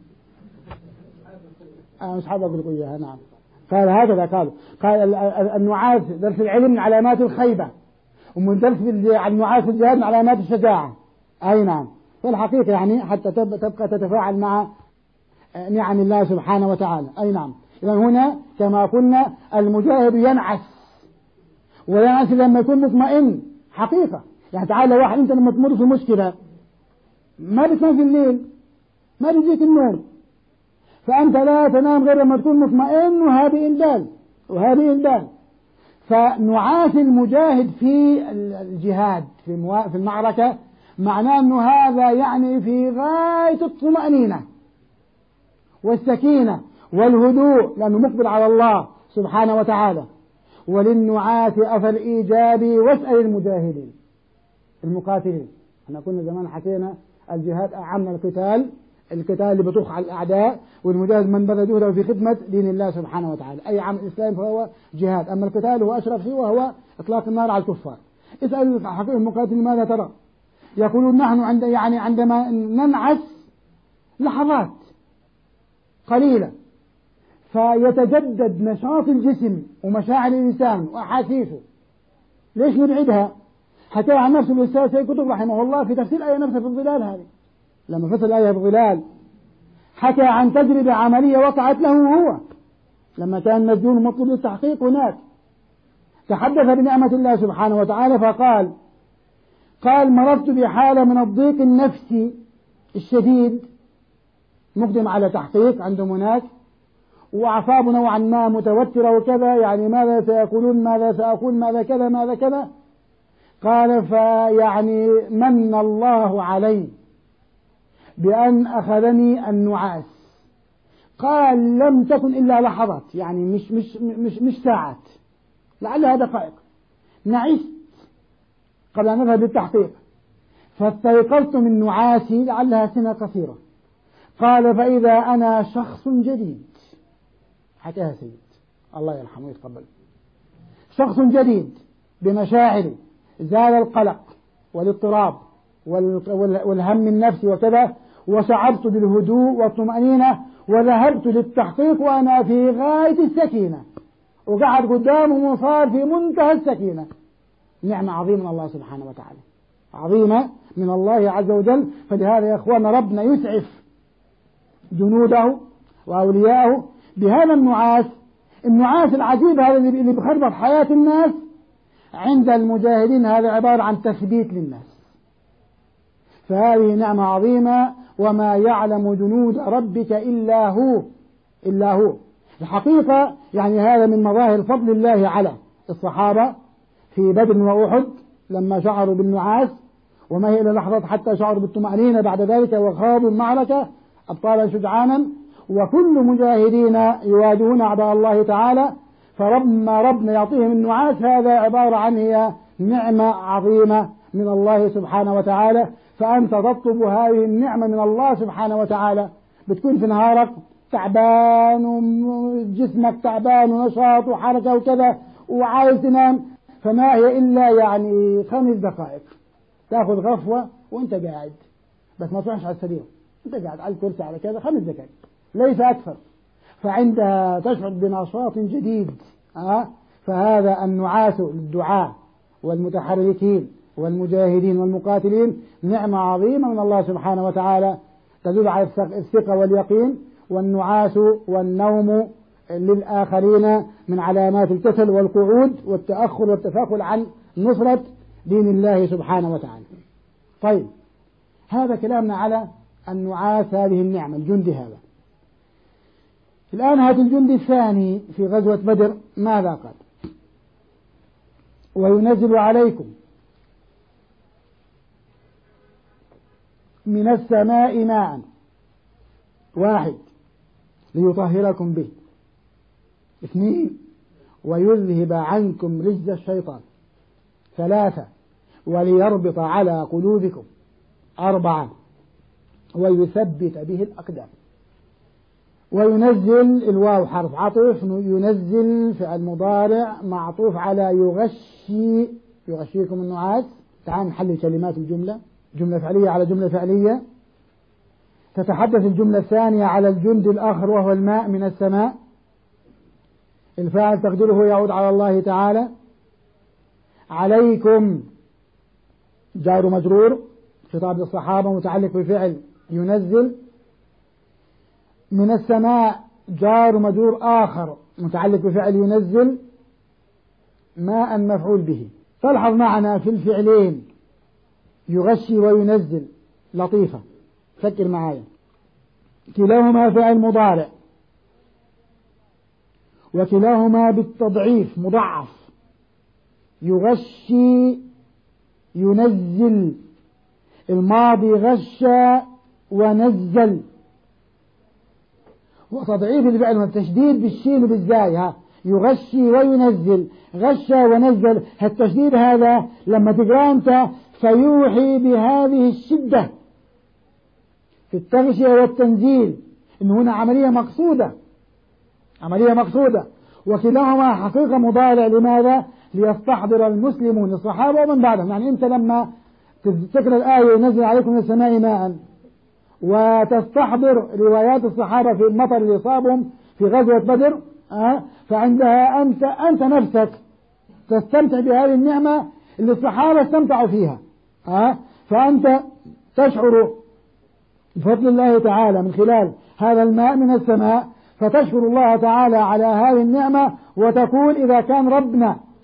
أنا مش حابب أقول لكم إياها. نعم قال هكذا قالوا. قال النعاس درس العلم من علامات الخيبة، ومن درس النعاس في الجهاد من علامات الشجاعة. أي نعم. والحقيقة يعني حتى تبقى تتفاعل مع نعم الله سبحانه وتعالى. أي نعم. إذن هنا كما قلنا المجاهد ينعس، وينعس لما يكون مطمئن حقيقة. يعني تعال واحد أنت لما تمر في مشكلة ما بتنام في الليل، ما بيجيك النوم، فأنت لا تنام غير لما تكون مطمئن وهادئ البال وهادئ البال. فنعاس المجاهد في الجهاد في في المعركة معناه أنه هذا يعني في غاية الطمأنينة والسكينة والهدوء لأنه مقبل على الله سبحانه وتعالى. وللنعاس أثر إيجابي واسأل المجاهدين المقاتلين. احنا كنا زمان حكينا الجهاد أعم القتال، القتال اللي بطخ على الأعداء، والمجاهد من بذل جهده في خدمة دين الله سبحانه وتعالى. أي عمل إسلام فهو جهاد. أما القتال هو أشرف شيء وهو إطلاق النار على الكفار. اسأل حقيقة المقاتلين ماذا ترى؟ يقولون نحن عند يعني عندما ننعس لحظات قليلة فيتجدد نشاط الجسم ومشاعر الإنسان وأحاسيسه. ليش نبعدها؟ حكى عن نفسه الأستاذ سيد قطب رحمه الله في تفسير آية نفسه في الظلال هذه، لما فصل الآية في الظلال حكى عن تجربة عملية وقعت له هو لما كان مسجون مطلوب للتحقيق هناك. تحدث بنعمة الله سبحانه وتعالى فقال قال مررت بحالة من الضيق النفسي الشديد، مقدم على تحقيق عندهم هناك، وأعصابه نوعا ما متوترة وكذا، يعني ماذا سيقولون، ماذا سأقول، ماذا كذا ماذا كذا. قال فيعني من الله علي بأن أخذني النعاس. قال لم تكن إلا لحظات، يعني مش مش مش مش ساعات، لعلها دقائق، نعست قبل أن نذهب للتحقيق، فاستيقظت من نعاسي لعلها سنة قصيرة. قال فإذا أنا شخص جديد، حكاها سيد الله يرحمه ويتقبل، شخص جديد بمشاعري، زال القلق والاضطراب والهم النفسي وكذا، وشعرت بالهدوء والطمأنينة، وذهبت للتحقيق وأنا في غاية السكينة، وقعد قدامه وصار في منتهى السكينة. نعمة عظيمة من الله سبحانه وتعالى، عظيمة من الله عز وجل. فلهذا يا أخوان ربنا يسعف جنوده وأولياءه بهذا النعاس، النعاس العجيب هذا اللي بخربط حياة الناس. عند المجاهدين هذا عبارة عن تثبيت للناس، فهذه نعمة عظيمة، وما يعلم جنود ربك إلا هو إلا هو. الحقيقة يعني هذا من مظاهر فضل الله على الصحابة في بدر وأحد لما شعروا بالنعاس، وما هي إلا لحظات حتى شعروا بالطمأنينة بعد ذلك وخاضوا المعركة أبطالا شجعانا. وكل مجاهدين يواجهون أعداء الله تعالى، فربما ربنا يعطيهم النعاس هذا عبارة عن هي نعمة عظيمة من الله سبحانه وتعالى. فأنت تطلب هذه النعمة من الله سبحانه وتعالى، بتكون في نهارك تعبان وجسمك تعبان ونشاط وحركة وكذا وعايز تنام، فما هي إلا يعني خمس دقائق تأخذ غفوة وانت قاعد، بس ما تروحش على السرير، انت قاعد على الكرسي على كذا خمس دقائق ليس أكثر، فعندها تشعر بنشاط جديد. أه؟ فهذا النعاس للدعاء والمتحركين والمجاهدين والمقاتلين نعمة عظيمة من الله سبحانه وتعالى تدل على الثقة واليقين. والنعاس والنوم للآخرين من علامات الكسل والقعود والتأخر والتثاقل عن نصرة دين الله سبحانه وتعالى. طيب هذا كلامنا على النعاس، هذه النعمة الجند هذا. الآن هذا الجند الثاني في غزوة بدر ماذا قال؟ وينزل عليكم من السماء ماء، واحد ليطهركم به، اثنين ويذهب عنكم رجز الشيطان، ثلاثة وليربط على قلوبكم، أربعة ويثبت به الأقدام. وينزل الواو حرف عطف، ينزل فعل مضارع معطوف على يغشي، يغشيكم النعاس. تعال نحلل كلمات الجملة، جملة فعلية على جملة فعلية. تتحدث الجملة الثانية على الجند الآخر وهو الماء من السماء، الفاعل تقديره يعود على الله تعالى. عليكم جار مجرور خطاب للصحابة متعلق بفعل ينزل. من السماء جار مجرور آخر متعلق بفعل ينزل، ماء مفعول به. تلحظ معنا في الفعلين يغشي وينزل لطيفة، فكر معايا، كلاهما فعل مضارع وكلاهما بالتضعيف مضعف، يغشي ينزل، الماضي غشى ونزل، وتضعيف الفعل والتشديد بالشين وبالزاي، ها يغشي وينزل، غشى ونزل. التشديد هذا لما تقرأ أنت فيوحي بهذه الشدة في التغشية والتنزيل، إن هنا عملية مقصودة، عملية مقصودة. وكلاهما حقيقة مضارع، لماذا؟ ليستحضر المسلمون الصحابة ومن بعدهم. يعني أنت لما تذكر الآية ينزل عليكم من السماء ماء وتستحضر روايات الصحابة في المطر اللي صابهم في غزوة بدر، أه؟ فعندها أنت أنت نفسك تستمتع بهذه النعمة اللي الصحابة استمتعوا فيها، أه؟ فأنت تشعر بفضل الله تعالى من خلال هذا الماء من السماء، فتشكر الله تعالى على هذه النعمة، وتقول إذا كان ربنا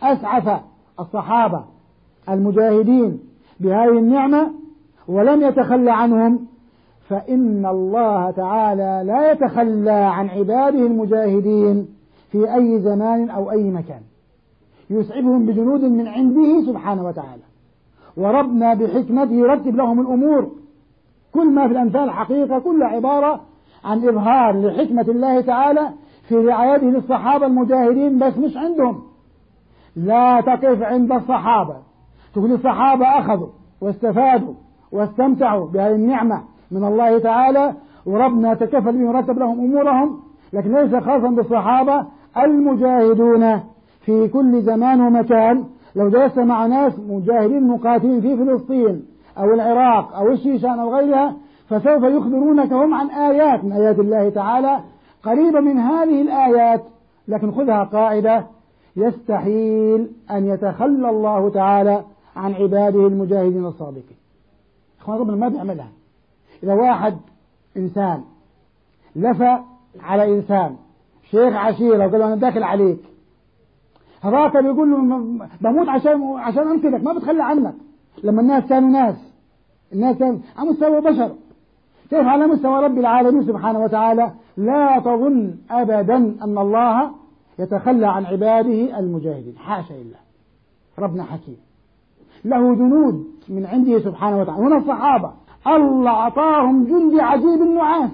أسعف الصحابة المجاهدين بهذه النعمة ولم يتخلى عنهم، فإن الله تعالى لا يتخلى عن عباده المجاهدين في أي زمان أو أي مكان، يسعفهم بجنود من عنده سبحانه وتعالى. وربنا بحكمته يرتب لهم الأمور. كل ما في الأمثال حقيقة كلها عبارة عن إظهار لحكمة الله تعالى في رعايته للصحابة المجاهدين، بس مش عندهم. لا تقف عند الصحابة تقول الصحابة أخذوا واستفادوا واستمتعوا بهذه النعمة من الله تعالى وربنا تكفل بهم ورتب لهم أمورهم، لكن ليس خاصا بالصحابة المجاهدون في كل زمان ومكان. لو جلست مع ناس مجاهدين مقاتلين في فلسطين أو العراق أو الشيشان أو غيرها فسوف يخبرونك هم عن آيات من آيات الله تعالى قريبة من هذه الآيات، لكن خذها قاعدة: يستحيل أن يتخلى الله تعالى عن عباده المجاهدين الصادقين. إخوان ربنا ما بيعملها. إذا واحد إنسان لفى على إنسان شيخ عشيرة وقال له أنا داخل عليك، هذاك بيقول له بموت عشان عشان أنقذك، ما بتخلى عنك. لما الناس كانوا ناس الناس كانوا على مستوى بشر، كيف على مستوى رب العالمين سبحانه وتعالى؟ لا تظن أبدا أن الله يتخلى عن عباده المجاهدين، حاشا لله. ربنا حكيم له جنود من عنده سبحانه وتعالى. هنا الصحابة الله أعطاهم جندي عجيب النعاس،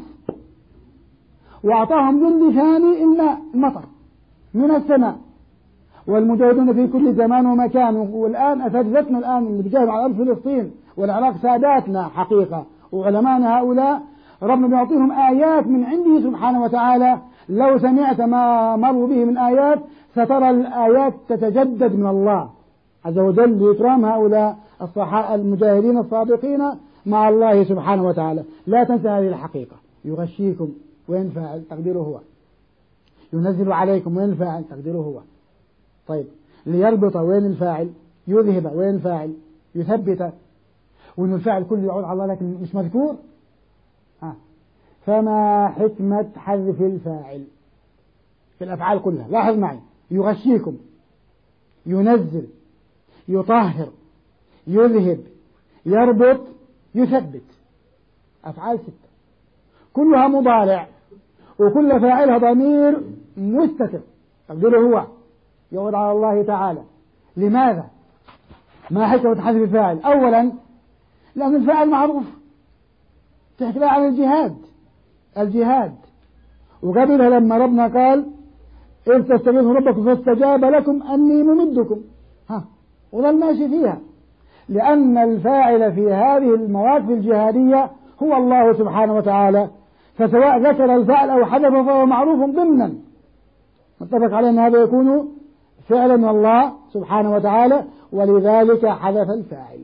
وأعطاهم جندي ثاني الماء المطر من السماء، والمجاهدون في كل زمان ومكان. والآن أساتذتنا الآن اللي بيجاهدوا على أرض فلسطين والعراق ساداتنا حقيقة وعلمانا هؤلاء ربنا بيعطيهم آيات من عنده سبحانه وتعالى. لو سمعت ما مروا به من آيات سترى الآيات تتجدد من الله عز وجل لإكرام هؤلاء الصحابة المجاهدين الصادقين مع الله سبحانه وتعالى. لا تنسى هذه الحقيقة. يغشيكم وين فاعل تقديره هو، ينزل عليكم وين الفاعل تقديره هو. طيب ليربط وين الفاعل، يذهب وين الفاعل، يثبت، وإن الفاعل كله يعود على الله لكن مش مذكور. ها. فما حكمة حذف الفاعل في الأفعال كلها؟ لاحظ معي: يغشيكم، ينزل، يطهر، يذهب، يربط، يثبت. أفعال ستة كلها مضارع، وكل فاعلها ضمير مستتر تقديره هو، يعود على الله تعالى. لماذا؟ ما حكمة حذف الفاعل؟ أولا لأن الفاعل معروف، تحكي عن الجهاد الجهاد وقبلها لما ربنا قال إذ تستغيثوا ربكم فاستجاب لكم أني ممدكم، ها وظل ماشي فيها، لأن الفاعل في هذه المواقف الجهادية هو الله سبحانه وتعالى، فسواء ذكر الفاعل أو حذفه فهو معروف ضمنا، متفق عليه أن هذا يكون فعلا من الله سبحانه وتعالى، ولذلك حذف الفاعل.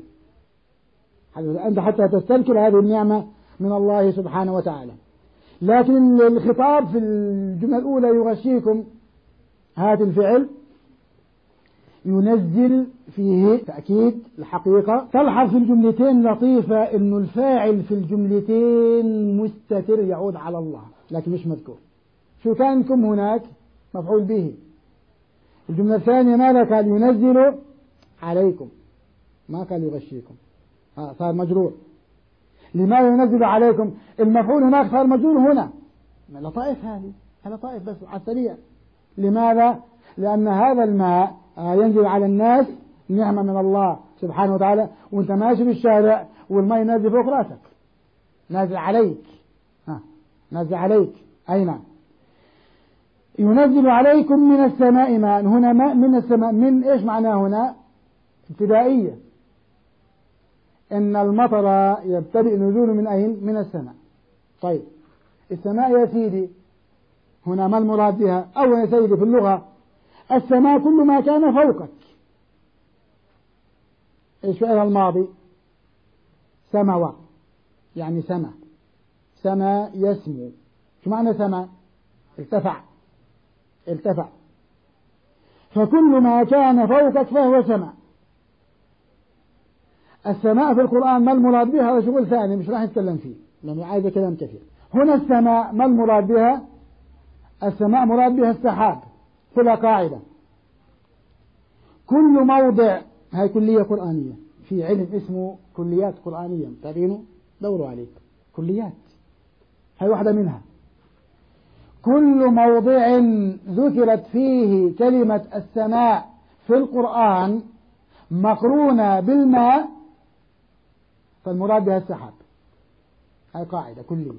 أنت حتى تستذكر هذه النعمة من الله سبحانه وتعالى. لكن الخطاب في الجملة الأولى يغشيكم، هذا الفعل ينزل فيه تأكيد الحقيقة. تلحظ في الجملتين لطيفة إنه الفاعل في الجملتين مستتر يعود على الله لكن مش مذكور. شو كانكم هناك مفعول به. الجملة الثانية ماذا قال؟ ينزل عليكم، ما قال يغشيكم، ها صار مجرور. لماذا ينزل عليكم؟ المفعول هناك صار مجرور هنا. لطائف هذه لطائف بس على السريع. لماذا؟ لأن هذا الماء ينزل على الناس نعمة من الله سبحانه وتعالى، وانت ماشي في الشارع والماء نازل فوق راسك، نازل عليك، ها نازل عليك. أي نعم. ينزل عليكم من السماء ماء. هنا ماء من السماء، من إيش معناه هنا؟ ابتدائية. إن المطر يبتدئ نزوله من أين؟ من السماء. طيب السماء يا سيدي هنا ما المراد بها؟ أولا يا سيدي في اللغة السماء كل ما كان فوقك. إيش فعل الماضي؟ سموا، يعني سما، سما يسمو. شو معنى سما؟ ارتفع، ارتفع. فكل ما كان فوقك فهو سماء. السماء في القرآن ما المراد بها؟ هذا شغل ثاني مش راح نتكلم فيه لأنه عايز كلام كثير. هنا السماء ما المراد بها؟ السماء مراد بها السحاب. كلها قاعدة: كل موضع، هاي كلية قرآنية في علم اسمه كليات قرآنية، تابعينه دوروا عليه كليات، هاي واحدة منها. كل موضع ذكرت فيه كلمة السماء في القرآن مقرونة بالماء فالمراد بها السحاب، هاي قاعدة كلية.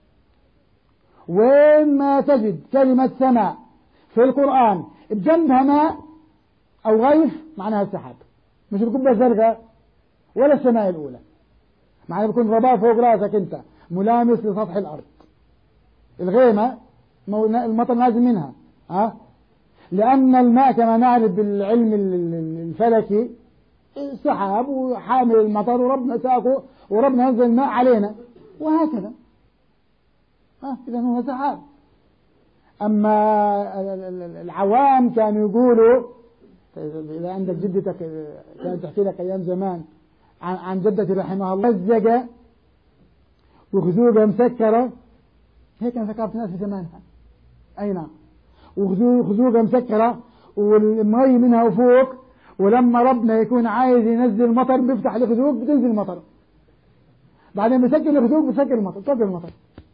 وين ما تجد كلمة سماء في القرآن بجنبها ماء أو غيث معناها السحاب، مش القبة الزرقاء ولا السماء الأولى، معناها بيكون رباط فوق راسك أنت ملامس لسطح الأرض. الغيمة المطر نازل منها، ها؟ لأن الماء كما نعرف بالعلم الفلكي السحاب وحامل المطر وربنا ساقه وربنا نزل الماء علينا وهكذا، ها؟ إذا هو سحاب. أما العوام كانوا يقولوا، إذا عندك جدتك كانت تحكي لك أيام زمان عن جدتي رحمها الله، مزقة وخزوقة مسكرة، هيك أنا ذكرت ناس في زمانها، أي نعم، وخزوقة مسكرة والمي منها وفوق، ولما ربنا يكون عايز ينزل المطر بيفتح الخزوق بتنزل المطر، بعدين بيسكر الخزوق بيسكر المطر بيسكر المطر.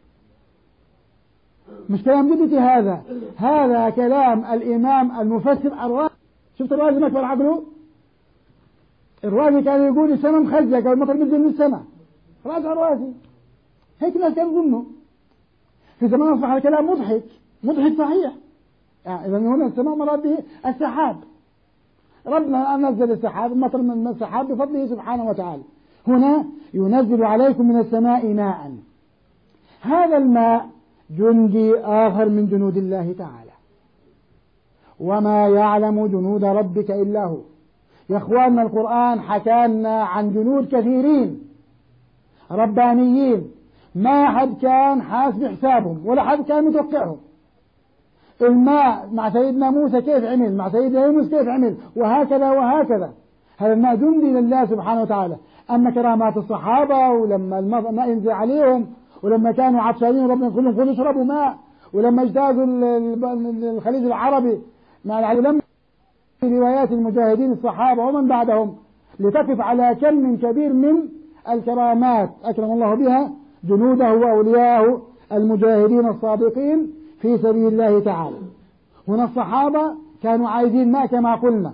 مش كلام جدتي هذا، هذا كلام الإمام المفسر الرازي. شفت الرازي مكبر عقله؟ الرازي كان يقول السماء مخزقة والمطر بينزل من السماء، راجع الرازي، هيك الناس كانوا يظنوا. في زمان أصبح الكلام مضحك، مضحك صحيح. يعني إذا هنا السماء مراد به السحاب، ربنا نزل السحاب، المطر من السحاب بفضله سبحانه وتعالى. هنا ينزل عليكم من السماء ماء، هذا الماء جندي آخر من جنود الله تعالى، وما يعلم جنود ربك إلا هو. يا إخواننا القرآن حكانا عن جنود كثيرين ربانيين ما حد كان حاسب حسابهم ولا حد كان متوقعهم. الماء مع سيدنا موسى كيف عمل، مع سيدنا يونس كيف عمل، وهكذا وهكذا. هذا الماء جندي لله سبحانه وتعالى. أما كرامات الصحابة ولما الماء ينزل عليهم، ولما كانوا عطشانين ربنا يقول لهم خذوا اشربوا ماء، ولما اجتازوا الخليج العربي مع العلم، في روايات المجاهدين الصحابة ومن بعدهم لتقف على كم كبير من الكرامات أكرم الله بها جنوده وأولياءه المجاهدين الصادقين في سبيل الله تعالى. هنا الصحابة كانوا عايزين ماء كما قلنا،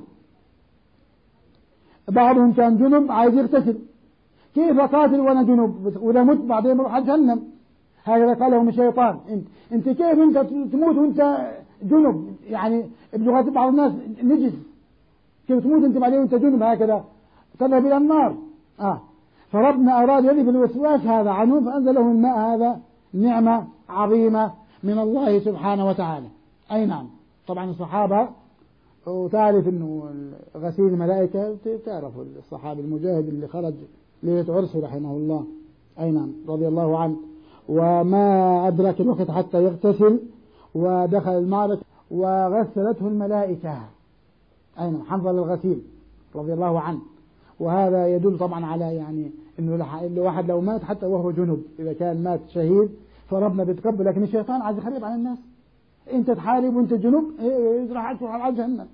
بعضهم كان جنب عايز يغتسل، كيف أقاتل وأنا جنب وإذا مت بعدين بروح جهنم؟ هكذا قال لهم الشيطان، انت انت كيف انت تموت وانت جنب؟ يعني بلغة بعض الناس نجس، كيف تموت انت بعدين وانت جنب هكذا تذهب الى النار. اه فربنا اراد يذهب الوسواس هذا عنهم، فانزل لهم الماء هذا نعمة عظيمة من الله سبحانه وتعالى. اي نعم. طبعا الصحابة، وتعرف انه غسيل الملائكة، تعرفوا الصحابي المجاهد اللي خرج ليلة عرسه رحمه الله، اي نعم رضي الله عنه، وما أدرك الوقت حتى يغتسل ودخل المعركة وغسلته الملائكة، أين حنظل الغسيل رضي الله عنه. وهذا يدل طبعا على يعني إنه الواحد لو مات حتى وهو جنب، إذا كان مات شهيد فربنا بيتقبل، لكن الشيطان عايز يخرب على الناس، أنت تحارب وأنت جنب راح تروح على جهنم.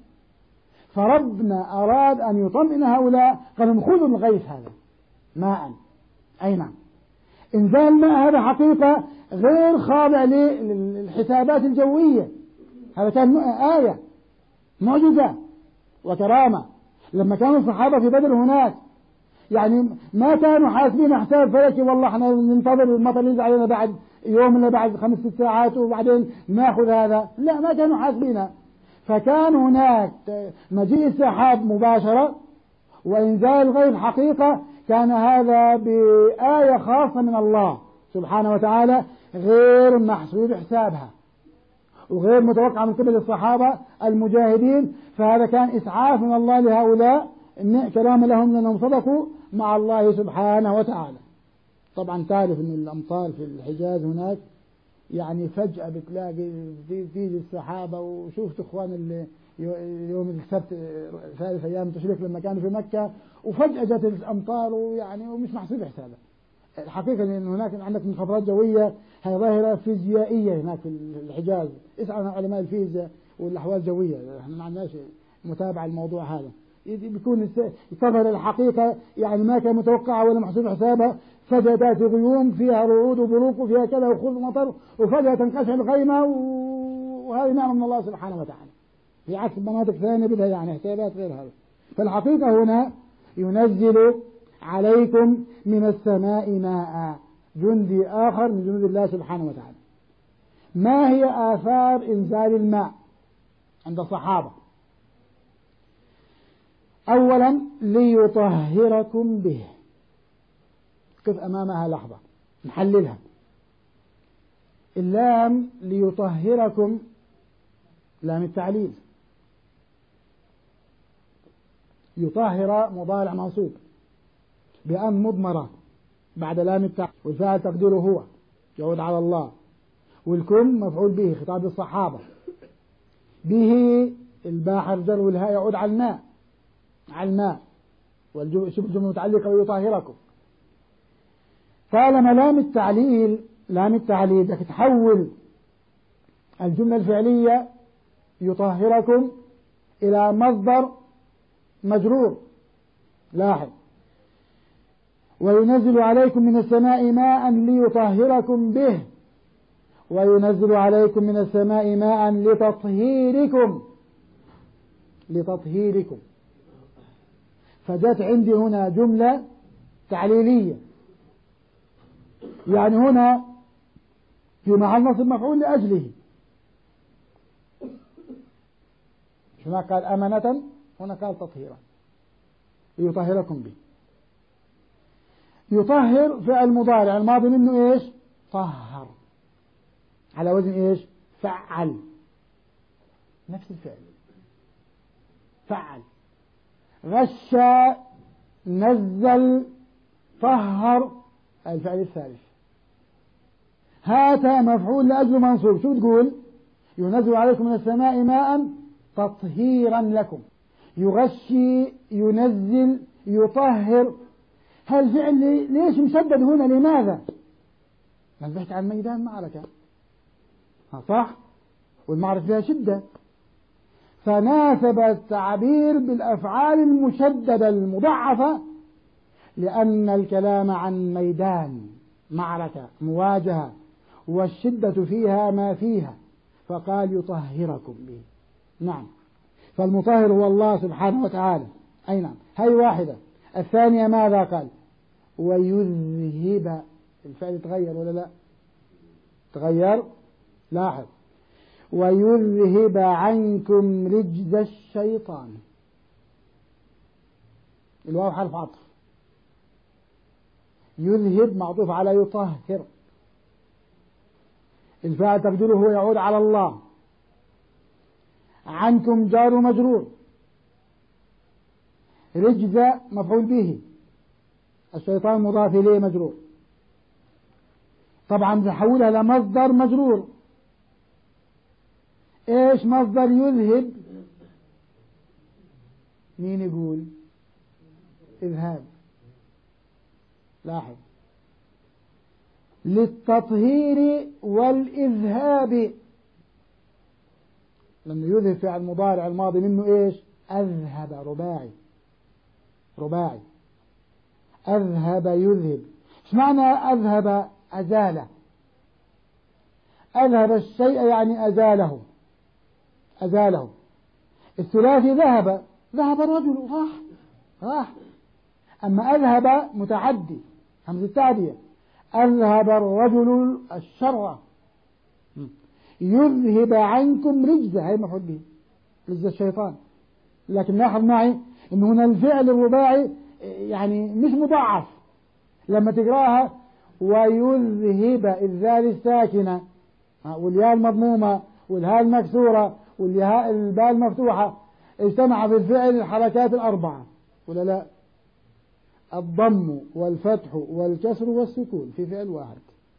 فربنا أراد أن يطمئن هؤلاء، قال لهم خذوا الغيث هذا ماء، أي نعم. إنزال الماء هذا حقيقة غير خاضع للحسابات الجوية، هذا كان آية معجزة وكرامة. لما كانوا الصحابة في بدر هناك يعني ما كانوا حاسبين حساب فلكي، والله احنا ننتظر المطر ينزل علينا بعد يوم ولا بعد خمس ست ساعات وبعدين ناخذ هذا، لا ما كانوا حاسبينها. فكان هناك مجيء السحاب مباشرة وإنزال الغيث حقيقة، كان هذا بآية خاصة من الله سبحانه وتعالى غير محسوب حسابها وغير متوقع من قبل الصحابة المجاهدين. فهذا كان إسعاف من الله لهؤلاء، كرامة لهم لأنهم صدقوا مع الله سبحانه وتعالى. طبعا تعرف أن الأمطار في الحجاز هناك يعني فجأة بتلاقي تيجي السحابة. وشوفت إخوان اللي يوم السبت ثالث أيام تشريق لما كانوا في مكة وفجأة جت الأمطار ويعني ومش محسوب حسابها. الحقيقة أن هناك عندك منخفضات جوية، هي ظاهرة فيزيائية هناك في الحجاز، اسأل علماء الفيزياء والأحوال الجوية، احنا ما عندناش متابعة الموضوع هذا. بيكون تظهر الحقيقة يعني ما كان متوقعة ولا محسوب حسابها، فجأة تأتي غيوم فيها رعود وبروق وفيها كذا وخذ مطر، وفجأة تنقشع الغيمة، وهذه نعمة من الله سبحانه وتعالى، في عكس مناطق ثانية بدها يعني احتياجات غير هذا. فالحقيقة هنا ينزل عليكم من السماء ماء، جندي آخر من جنود الله سبحانه وتعالى. ما هي آثار إنزال الماء عند الصحابة؟ أولا ليطهركم به. قف أمامها لحظة نحللها. اللام ليطهركم لام التعليل، يطهر مضارع منصوب بأن مضمرة بعد لام التعليل، والفاعل تقديره هو يعود على الله، والكم مفعول به خطاب الصحابة، به الباء حرف جر والهاء يعود على الماء على الماء والشبه الجملة متعلقة ويطهركم. فلما لام التعليل لام التعليل بدك تحول الجملة الفعلية يطهركم إلى مصدر مجرور. لاحظ وينزل عليكم من السماء ماء ليطهركم به، وينزل عليكم من السماء ماء لتطهيركم لتطهيركم فجت عندي هنا جملة تعليلية، يعني هنا في محل نصب مفعول لأجله. هنا قال أمانة، هنا قال تطهيرا ليطهركم به. يطهر فعل مضارع الماضي منه إيش؟ طهر، على وزن إيش؟ فعل، نفس الفعل فعل. غش، نزل، طهر، الفعل الثالث. هات مفعول لأجل منصوب، شو تقول؟ ينزل عليكم من السماء ماء تطهيرا لكم. يغشي، ينزل، يطهر. هالفعل ليش مشدد هنا؟ لماذا؟ نبهت عن ميدان معركة، صح؟ والمعركة فيها شدة، فناسب التعبير بالأفعال المشددة المضعفة، لأن الكلام عن ميدان معركة مواجهة، والشدة فيها ما فيها، فقال يطهركم به. نعم، فالمطهر هو الله سبحانه وتعالى. أي نعم، هاي واحدة. الثانية ماذا قال؟ ويذهب، الفعل تغير ولا لا؟ تغير. لاحظ ويذهب عنكم رجز الشيطان، الواو حرف عطف، يذهب معطوف على يطهر، الفاعل تقديره هو يعود على الله، عنكم جار ومجرور، رجز مفعول به، الشيطان مضاف إليه مجرور. طبعا نحولها لمصدر مجرور. ايش مصدر يذهب؟ مين يقول؟ اذهاب. لاحظ للتطهير والإذهاب، لما يذهب فعل مضارع الماضي منه ايش؟ أذهب، رباعي رباعي أذهب يذهب. ايش معنى أذهب؟ أزاله، أذهب الشيء يعني أزاله أزاله. الثلاثي ذهب، ذهب الرجل، راح راح. أما أذهب متعدي، همزة التعدية، أذهب الرجل الشر. يذهب عنكم رجزة، هي مفعول به، رجز الشيطان. لكن لاحظ معي إن هنا الفعل الرباعي يعني مش مضاعف. لما تقراها ويذهب، الذال الساكنة والياء المضمومة والهاء المكسورة والياء الباء المفتوحة، اجتمع في الفعل الحركات الأربعة ولا لا؟ الضم والفتح والكسر والسكون في فعل واحد.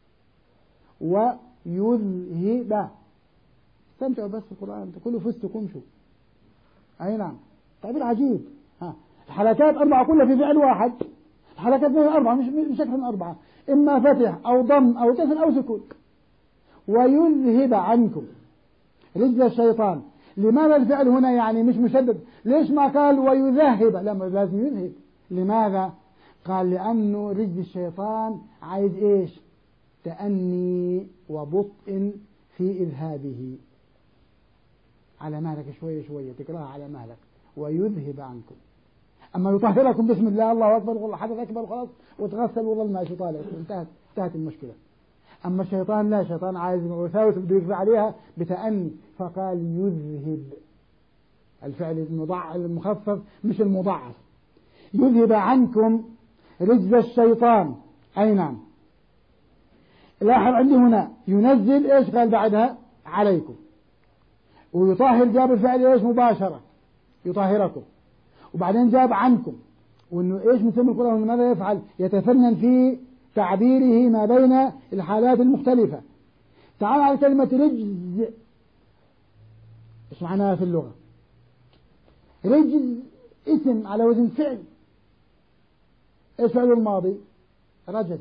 ويذهب، استمتعوا بس في القرآن، كله فزتكم شو. أي نعم، تعبير عجيب. ها، الحركات أربعة كلها في فعل واحد. الحركات من أربعة، مش مش أكثر من أربعة، إما فتح أو ضم أو كسر أو سكون. ويذهب عنكم رجز الشيطان. لماذا الفعل هنا يعني مش مشدد؟ ليش ما قال ويذهب؟ لا، لازم يذهب. لماذا؟ قال لأنه رجز الشيطان عايز إيش؟ تأني وبطء في إذهابه. على مهلك شوية شوية تقراها على مهلك. ويذهب عنكم. أما يطهركم بسم الله الله أكبر والله حدث أكبر خلاص وتغسل والله الماء طالع انتهت انتهت المشكلة. أما الشيطان لا، الشيطان عايز وساوس بده يقضي عليها بتأني، فقال يذهب. الفعل المضاعف المخفف مش المضاعف. يذهب عنكم رجز الشيطان. أي نعم. لاحظ عندي هنا ينزل إيش قال بعدها؟ عليكم. ويطهر جاب الفعل إيش مباشرة يطهركم، وبعدين جاب عنكم. وإنه إيش مسمى القرآن ماذا يفعل؟ يتفنن في تعبيره ما بين الحالات المختلفة. تعال على كلمة رجز، إيش معناها في اللغة؟ رجز اسم على وزن فعل. إيش فعل الماضي؟ رجز.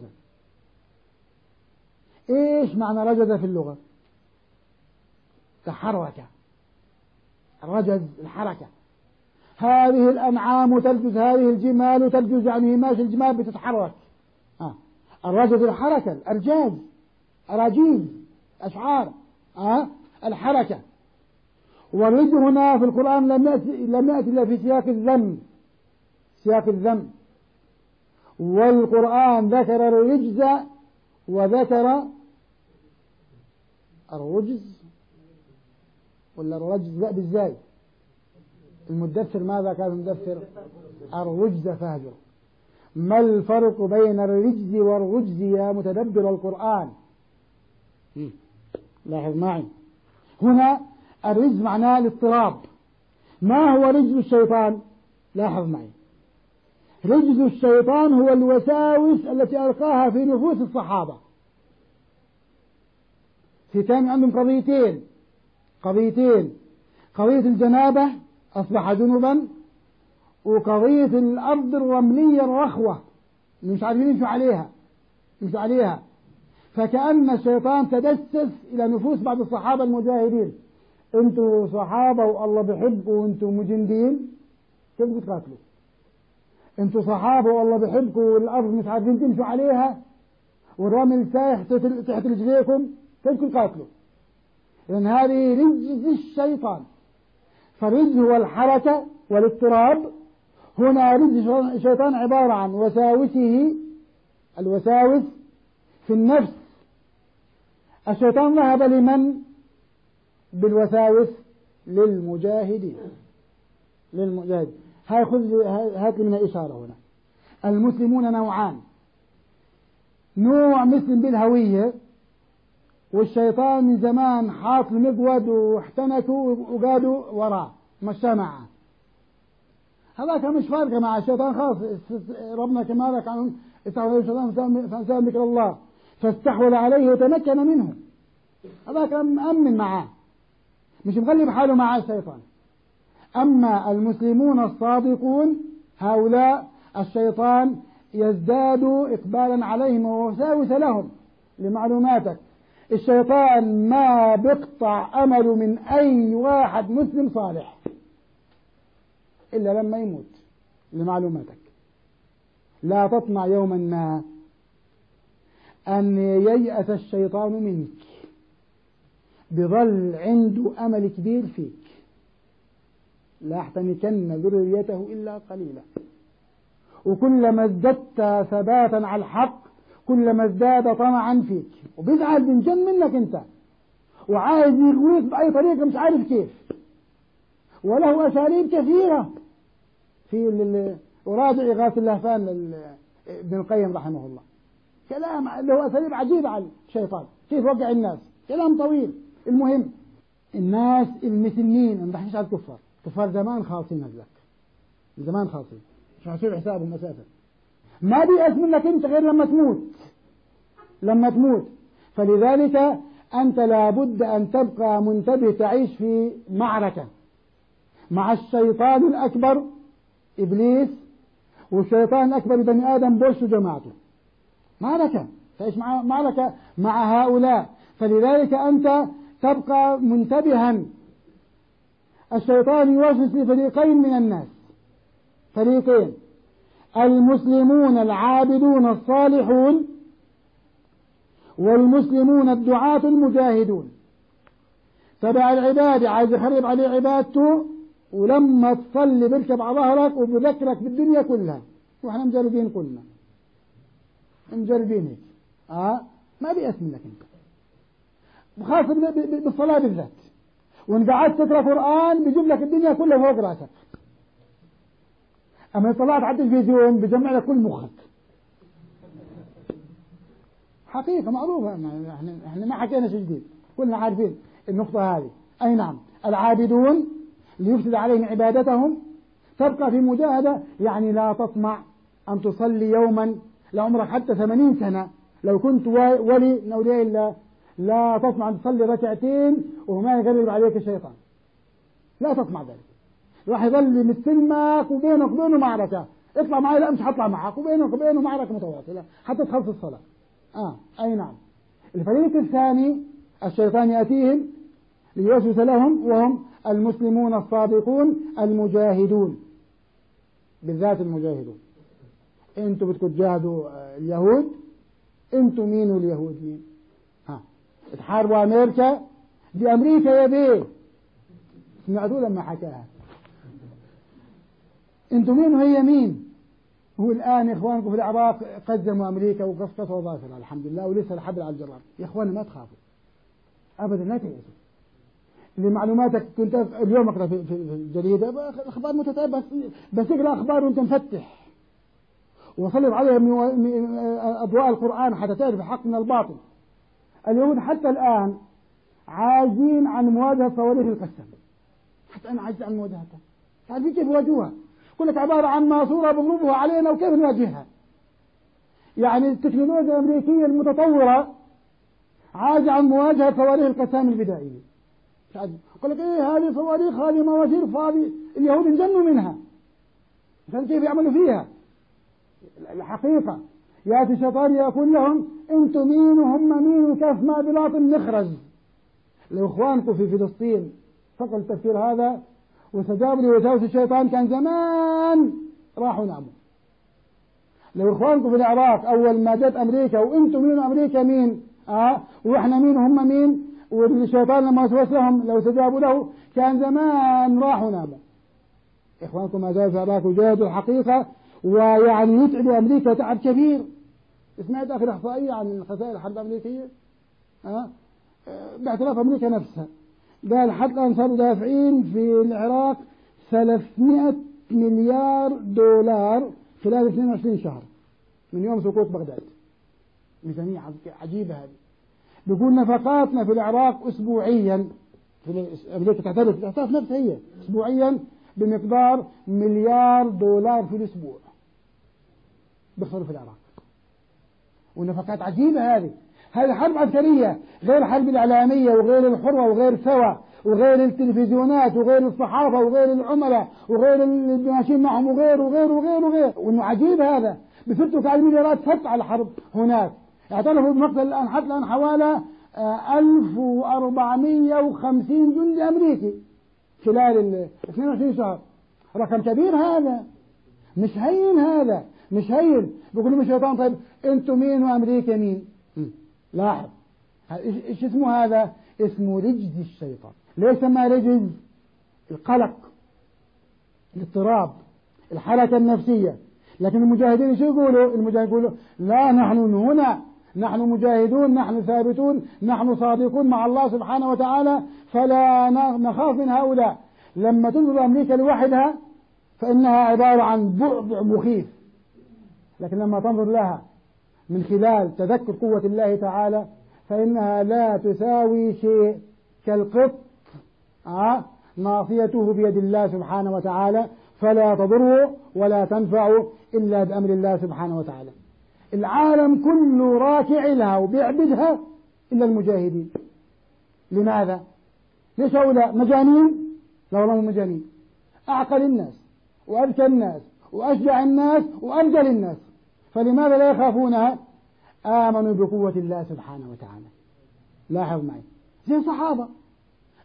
إيش معنى رجز في اللغة؟ تحرك. الرجز الحركة. هذه الأنعام تلجز، هذه الجمال تلجز، يعني ماشي الجمال بتتحرك. آه. الرجز الحركة، الأرجاز، أراجيز، أشعار. آه. الحركة. والرجز هنا في القرآن لم يأتي لم يأتي إلا في سياق الذم، سياق الذم. والقرآن ذكر الرجز وذكر الرجز ولا الرجز؟ لا بالزاي. المدثر ماذا قال المدثر؟ الرجز فاهجر. ما الفرق بين الرجز والرجز يا متدبر القرآن؟ لاحظ معي هنا الرجز معناه الاضطراب. ما هو رجز الشيطان؟ لاحظ معي. رجز الشيطان هو الوساوس التي ألقاها في نفوس الصحابة. في كان عندهم قضيتين قضيتين قضية الجنابة أصبح جنبا، وقضية الأرض الرملية الرخوة مش عارفين يمشوا عليها يمشوا عليها فكأن الشيطان تدسس إلى نفوس بعض الصحابة المجاهدين. أنتوا صحابة والله بحبكم وأنتوا مجندين، كيف بتقاتلوا؟ أنتوا صحابة والله بحبكم والأرض مش عارفين تمشوا عليها والرمل سايح تحت رجليكم، كيف تقاتلوا؟ لأن هذه رجز الشيطان. فالرجز هو الحركة والاضطراب. هنا رجز الشيطان عبارة عن وساوسه، الوساوس في النفس. الشيطان ذهب لمن؟ بالوساوس للمجاهدين للمجاهد. هاي خذ هات لي من الإشارة هنا. المسلمون نوعان، نوع مسلم بالهوية، والشيطان من زمان حاط المقود واحتنكوا وقادوا وراه مشى معه. هذاك مش فارقة مع الشيطان خاص. ربنا كما ذاك عنهم استحوذ الشيطان فانسان ذكر الله فاستحوذ عليه وتمكن منه. هذاك مأمن معاه مش مغلب حاله مع الشيطان. أما المسلمون الصادقون هؤلاء الشيطان يزداد إقبالا عليهم ووساوس لهم. لمعلوماتك الشيطان ما بيقطع أمله من أي واحد مسلم صالح إلا لما يموت. لمعلوماتك لا تطمع يوما ما أن ييأس الشيطان منك، بظل عنده أمل كبير فيك. لا يحتمكن ذريته إلا قليلا. وكلما ازددت ثباتا على الحق كلما ازداد طمعا فيك، وبيزعل بنجن منك انت وعايز يغويك بأي طريقة مش عارف كيف، وله أساليب كثيرة في ورادع إغاثة اللهفان ابن القيم رحمه الله. كلام له أساليب عجيبة على الشيطان كيف وقع الناس، كلام طويل. المهم الناس المسلمين ما بحكيش على الكفار، كفار زمان خالصين هذلك زمان خالصين مش هصير حسابهم أساسا. ما بيأس منك أنت غير لما تموت لما تموت. فلذلك أنت لابد أن تبقى منتبه، تعيش في معركة مع الشيطان الأكبر إبليس والشيطان الأكبر بني آدم بوش وجماعته. معركة تعيش مع معركة مع هؤلاء. فلذلك أنت تبقى منتبها الشيطان يوسوس لفريقين من الناس، فريقين: المسلمون العابدون الصالحون، والمسلمون الدعاة المجاهدون. تبع العبادة عايز يخرب عليه عبادته، ولما تصلي بيركب على ظهرك وبذكرك بالدنيا كلها. واحنا مجربين كلنا، مجربين هيك. اه ما بيأس منك انت، وخاصة بالصلاة بالذات. وان قعدت تقرا قرآن بيجيب لك الدنيا كلها فوق راسك. اما إذا طلعت على التلفزيون بيجمع لك كل مخك. حقيقة معروفة، احنا احنا ما حكينا شيء جديد، كلنا عارفين النقطة هذه. اي نعم، العابدون ليفسد عليهم عبادتهم، تبقى في مجاهدة، يعني لا تطمع أن تصلي يوما لعمرك حتى ثمانين سنة، لو كنت ولي من أولياء الله، لا تطمع أن تصلي ركعتين وما يغلب عليك الشيطان، لا تطمع ذلك. راح يظل مستلمك وبينك وبينه معركة، اطلع معي، لا مش هطلع معك، وبينك وبينه معركة متواصلة حتى تخلص الصلاة. آه أي نعم. الفريق الثاني الشيطان يأتيهم ليوسوس لهم، وهم المسلمون الصادقون المجاهدون، بالذات المجاهدون. انتوا بدكم تجاهدوا اليهود، انتوا مين واليهود مين؟ ها تحاربوا امريكا، دي امريكا يا بيه، سمعتوا لما حكاها. انتوا مين وهي مين؟ هو الان اخوانكم في العراق قدموا امريكا وقصقصوا ظافرها الحمد لله، ولسه الحبل على الجرار. يا اخوانا ما تخافوا ابدا، لا تيأسوا. لمعلوماتك كنت اليوم اقرا في الجريده اخبار متتابعه، بس بس اقرا اخبار وانت مفتح وسلط عليها من اضواء القران حتى تعرف الحق من الباطل. اليهود حتى الان عاجزين عن مواجهه صواريخ القسم، حتى انا عاجز عن مواجهتها. تعرفين كيف يواجهوها؟ يقول لك عباره عن ماسوره بضربها علينا وكيف نواجهها. يعني التكنولوجيا الامريكيه المتطوره عاجزه عن مواجهه صواريخ القسام البدائيه. يقول لك ايه هذه صواريخ، هذه مواسير فاضي، اليهود انجنوا منها، عشان كيف يعملوا فيها. الحقيقة يأتي الشيطان يقول لهم انتم مين وهم مين وكيف ما بلاطن نخرج. لو اخوانكم في فلسطين فقط التفكير هذا واستجابوا لوساوس الشيطان كان زمان راحوا ناموا. لو اخوانكم في العراق اول ما جت امريكا وانتم مين وامريكا مين، اه واحنا مين وهم مين، والشيطان لما وسوس لهم لو استجابوا له كان زمان راحوا ناموا. اخوانكم ما زالوا في العراق وجاهدوا الحقيقة، ويعني يتعب أمريكا تعب كبير. سمعت آخر إحصائية عن خسائر الحرب الأمريكية أه؟ باعتراف أمريكا نفسها، قال حتى الآن صاروا دافعين في العراق ثلاثمائة مليار دولار خلال اثنين وعشرين شهر من يوم سقوط بغداد. ميزانية عجيبة هذه. بيقول نفقاتنا في العراق أسبوعيا، في أمريكا تعترف تعترف نفسها هي أسبوعيا بمقدار مليار دولار في الأسبوع بيخسروا في العراق. ونفقات عجيبة هذه. هذه حرب عسكرية غير الحرب الإعلامية وغير الحرة وغير سوا وغير التلفزيونات وغير الصحافة وغير العملاء وغير اللي ماشيين معهم وغير وغير وغير وغير. وإنه عجيب هذا، بفتوا على المليارات فت على الحرب هناك. اعترفوا بمقتل الآن حتى الآن حوالي ألف وأربعمائة وخمسين جندي أمريكي خلال ال اثنين وعشرين شهر. رقم كبير هذا، مش هين هذا، مش هين. بيقولوا من الشيطان طيب انتم مين وامريكا مين؟ لاحظ ايش اسمه هذا؟ اسمه رجز الشيطان. ليش سماه رجز؟ القلق، الاضطراب، الحركة النفسية. لكن المجاهدين شو يقولوا؟ المجاهدين يقولوا لا نحن هنا، نحن مجاهدون، نحن ثابتون، نحن صادقون مع الله سبحانه وتعالى، فلا نخاف من هؤلاء. لما تنظر أمريكا لوحدها فإنها عبارة عن بعبع مخيف، لكن لما تنظر لها من خلال تذكر قوة الله تعالى فإنها لا تساوي شيء كالقط آه ناصيته بيد الله سبحانه وتعالى، فلا تضره ولا تنفع إلا بأمر الله سبحانه وتعالى. العالم كله راكع لها وبيعبدها إلا المجاهدين. لماذا؟ ليش هؤلاء مجانين؟ لا والله هم مجانين، أعقل الناس وأذكى الناس وأشجع الناس وأرجل الناس، فلماذا لا يخافونها؟ آمنوا بقوة الله سبحانه وتعالى. لاحظ معي زي الصحابة،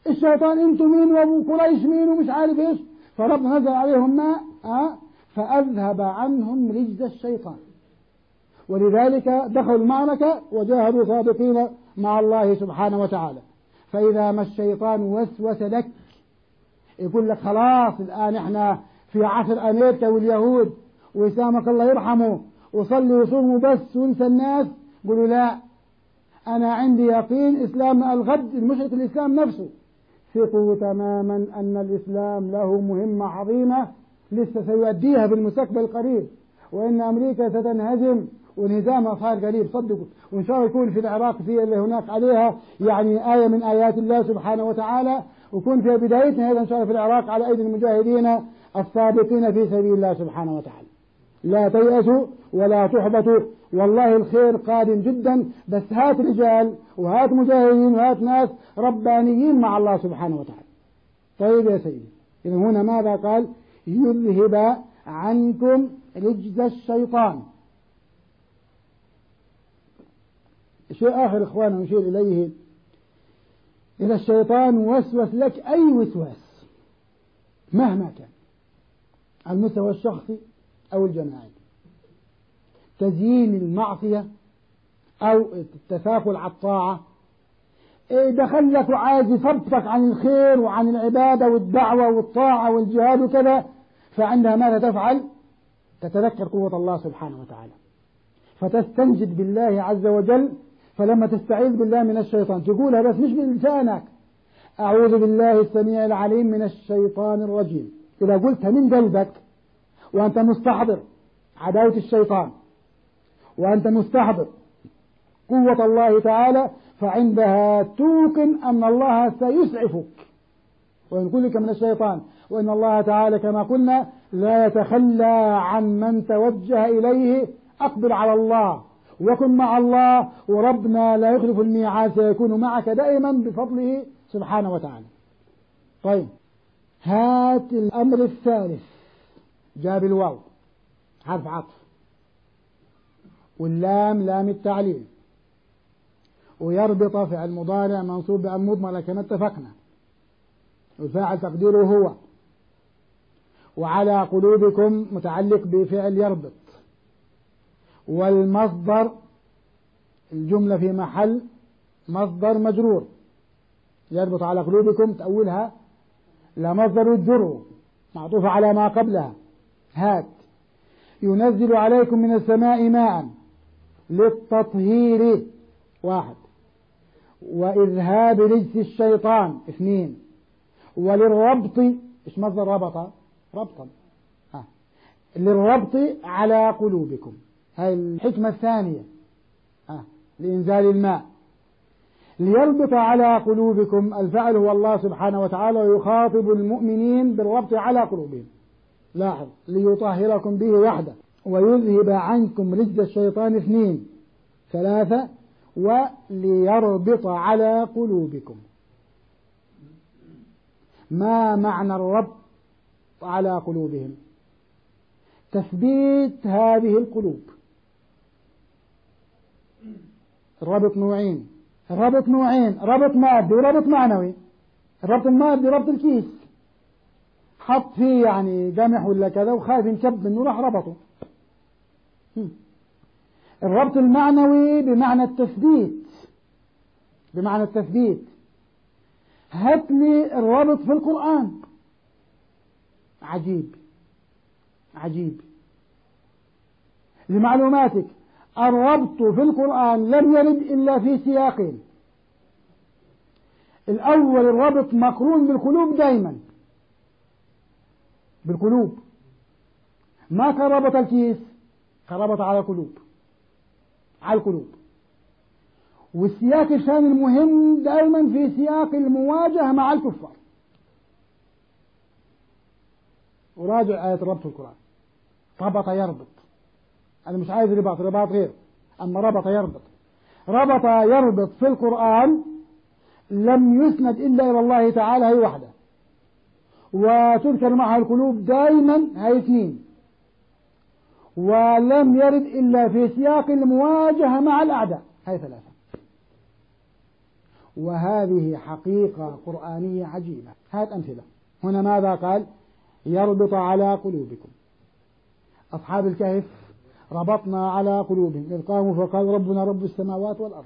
الشيطان انتم مين وابو قريش مين ومش عارف ايش، فربنا نزل عليهم ماء أه؟ فأذهب عنهم رجز الشيطان، ولذلك دخلوا المعركة وجاهدوا صادقين مع الله سبحانه وتعالى. فإذا ما الشيطان وسوس لك يقول لك خلاص الآن احنا في عصر أمريكا واليهود وإسلامك الله يرحمه وصلي وصوم بس وانسى الناس، قولوا لا، أنا عندي يقين إسلام الغد المشرك الإسلام نفسه، ثقوا تماما أن الإسلام له مهمة عظيمة لسه سيؤديها في المستقبل القريب، وإن أمريكا ستنهزم وانهزامها صار قريب صدقوا، وإن شاء الله يكون في العراق في اللي هناك عليها يعني آية من آيات الله سبحانه وتعالى، ويكون في بدايتنا هذا إن شاء الله في العراق على أيدي المجاهدين الصادقين في سبيل الله سبحانه وتعالى. لا تيأسوا ولا تحبطوا، والله الخير قادم جدا، بس هات رجال وهات مجاهدين وهات ناس ربانيين مع الله سبحانه وتعالى. طيب يا سيدي، إذا هنا ماذا قال؟ يذهب عنكم رجز الشيطان. شيء آخر إخوانا نشير إليه، إذا الشيطان وسوس لك أي وسواس مهما كان على المستوى الشخصي أو الجماعي، تزيين المعصية أو التثاقل على الطاعة، دخل لك وعايز يصبتك عن الخير وعن العبادة والدعوة والطاعة والجهاد وكذا، فعندها ماذا تفعل؟ تتذكر قوة الله سبحانه وتعالى فتستنجد بالله عز وجل. فلما تستعيذ بالله من الشيطان تقولها بس مش بلسانك، أعوذ بالله السميع العليم من الشيطان الرجيم. إذا قلتها من قلبك وأنت مستحضر عداوة الشيطان وأنت مستحضر قوة الله تعالى، فعندها توقن أن الله سيسعفك وينقل لك من الشيطان، وإن الله تعالى كما قلنا لا يتخلى عن من توجه إليه. أقبل على الله وكن مع الله، وربنا لا يخلف الميعاد، سيكون معك دائما بفضله سبحانه وتعالى. طيب، هات الأمر الثالث، جاب الواو حرف عطف، واللام لام التعليل، ويربط فعل مضارع منصوب بأن مضمر كما اتفقنا، والفاعل تقديره هو، وعلى قلوبكم متعلق بفعل يربط، والمصدر الجملة في محل مصدر مجرور، يربط على قلوبكم تأولها لا مصدر الجر معطوف على ما قبلها. هات ينزل عليكم من السماء ماء للتطهير واحد، وإذهاب رجس الشيطان اثنين، وللربط إيش مصدر ربط؟ ربطا آه. للربط على قلوبكم، هاي الحكمة الثانية آه. لإنزال الماء. ليربط على قلوبكم، الفعل هو الله سبحانه وتعالى، ويخاطب المؤمنين بالربط على قلوبهم. لاحظ، ليطهركم به وحده، ويذهب عنكم رجز الشيطان اثنين، ثلاثة، وليربط على قلوبكم. ما معنى الربط على قلوبهم؟ تثبيت هذه القلوب. الربط نوعين، الربط نوعين، ربط مادي وربط معنوي. الربط المادي ربط الكيس، حط فيه يعني قمح ولا كذا وخايف ينكب منه راح ربطه. الربط المعنوي بمعنى التثبيت، بمعنى التثبيت. هات لي الربط في القرآن. عجيب عجيب. لمعلوماتك، الربط في القرآن لم يرد إلا في سياقين. الأول الربط مقرون بالقلوب دائما، بالقلوب، ما كان ربط الكيس، كان ربط على القلوب، على القلوب. والسياق الثاني المهم دائما في سياق المواجهة مع الكفار. وراجع آية الربط في القرآن، ربط يربط، أنا مش عايز رباط، رباط غير، أما ربط يربط. ربط يربط في القرآن لم يسند إلا إلى الله تعالى، هي واحدة، وتذكر معها القلوب دائما، هي اثنين، ولم يرد إلا في سياق المواجهة مع الأعداء، هي ثلاثة. وهذه حقيقة قرآنية عجيبة. هات أمثلة. هنا ماذا قال؟ يربط على قلوبكم. أصحاب الكهف ربطنا على قلوبهم إذ قاموا فقالوا ربنا رب السماوات والأرض.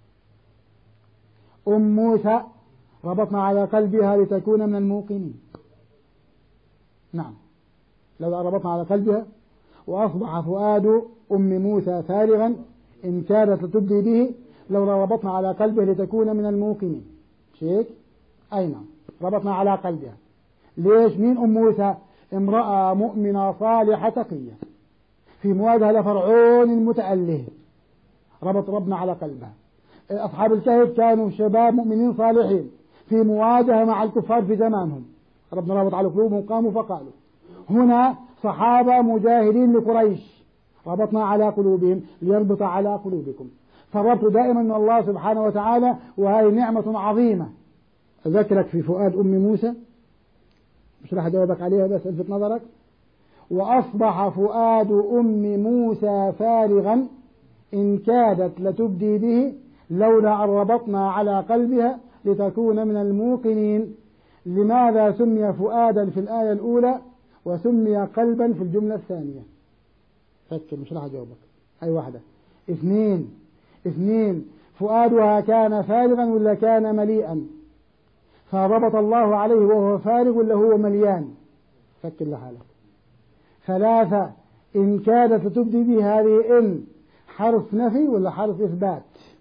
أم موسى ربطنا على قلبها لتكون من الموقنين. نعم، لو ربطنا على قلبها وأصبح فؤاد أم موسى فارغا إن كادت لتبدي به لو ربطنا على قلبه لتكون من الموقنين. شيك؟ أي نعم، ربطنا على قلبها. ليش؟ مين أم موسى؟ امرأة مؤمنة صالحة تقية في مواجهة لفرعون المتأله، ربط ربنا على قلبها. أصحاب الكهف كانوا شباب مؤمنين صالحين في مواجهة مع الكفار في زمانهم، ربنا ربط على قلوبهم قاموا فقالوا. هنا صحابة مجاهدين لقريش ربطنا على قلوبهم ليربط على قلوبكم. فالربط دائما من الله سبحانه وتعالى، وهذه نعمة عظيمة. أذكرك في فؤاد أم موسى، مش راح أجاوبك عليها بس ألفت نظرك. وأصبح فؤاد أم موسى فارغا إن كادت لتبدي به لولا أن ربطنا على قلبها لتكون من الموقنين. لماذا سمي فؤادا في الآية الأولى وسمي قلبا في الجملة الثانية؟ فكر، مش راح أجاوبك. أي واحدة. اثنين اثنين فؤادها كان فارغا ولا كان مليئا؟ فربط الله عليه وهو فارغ ولا هو مليان؟ فكر لحالك. ثلاثة إن كادت لتبدي به، هذه إن حرف نفي ولا حرف إثبات؟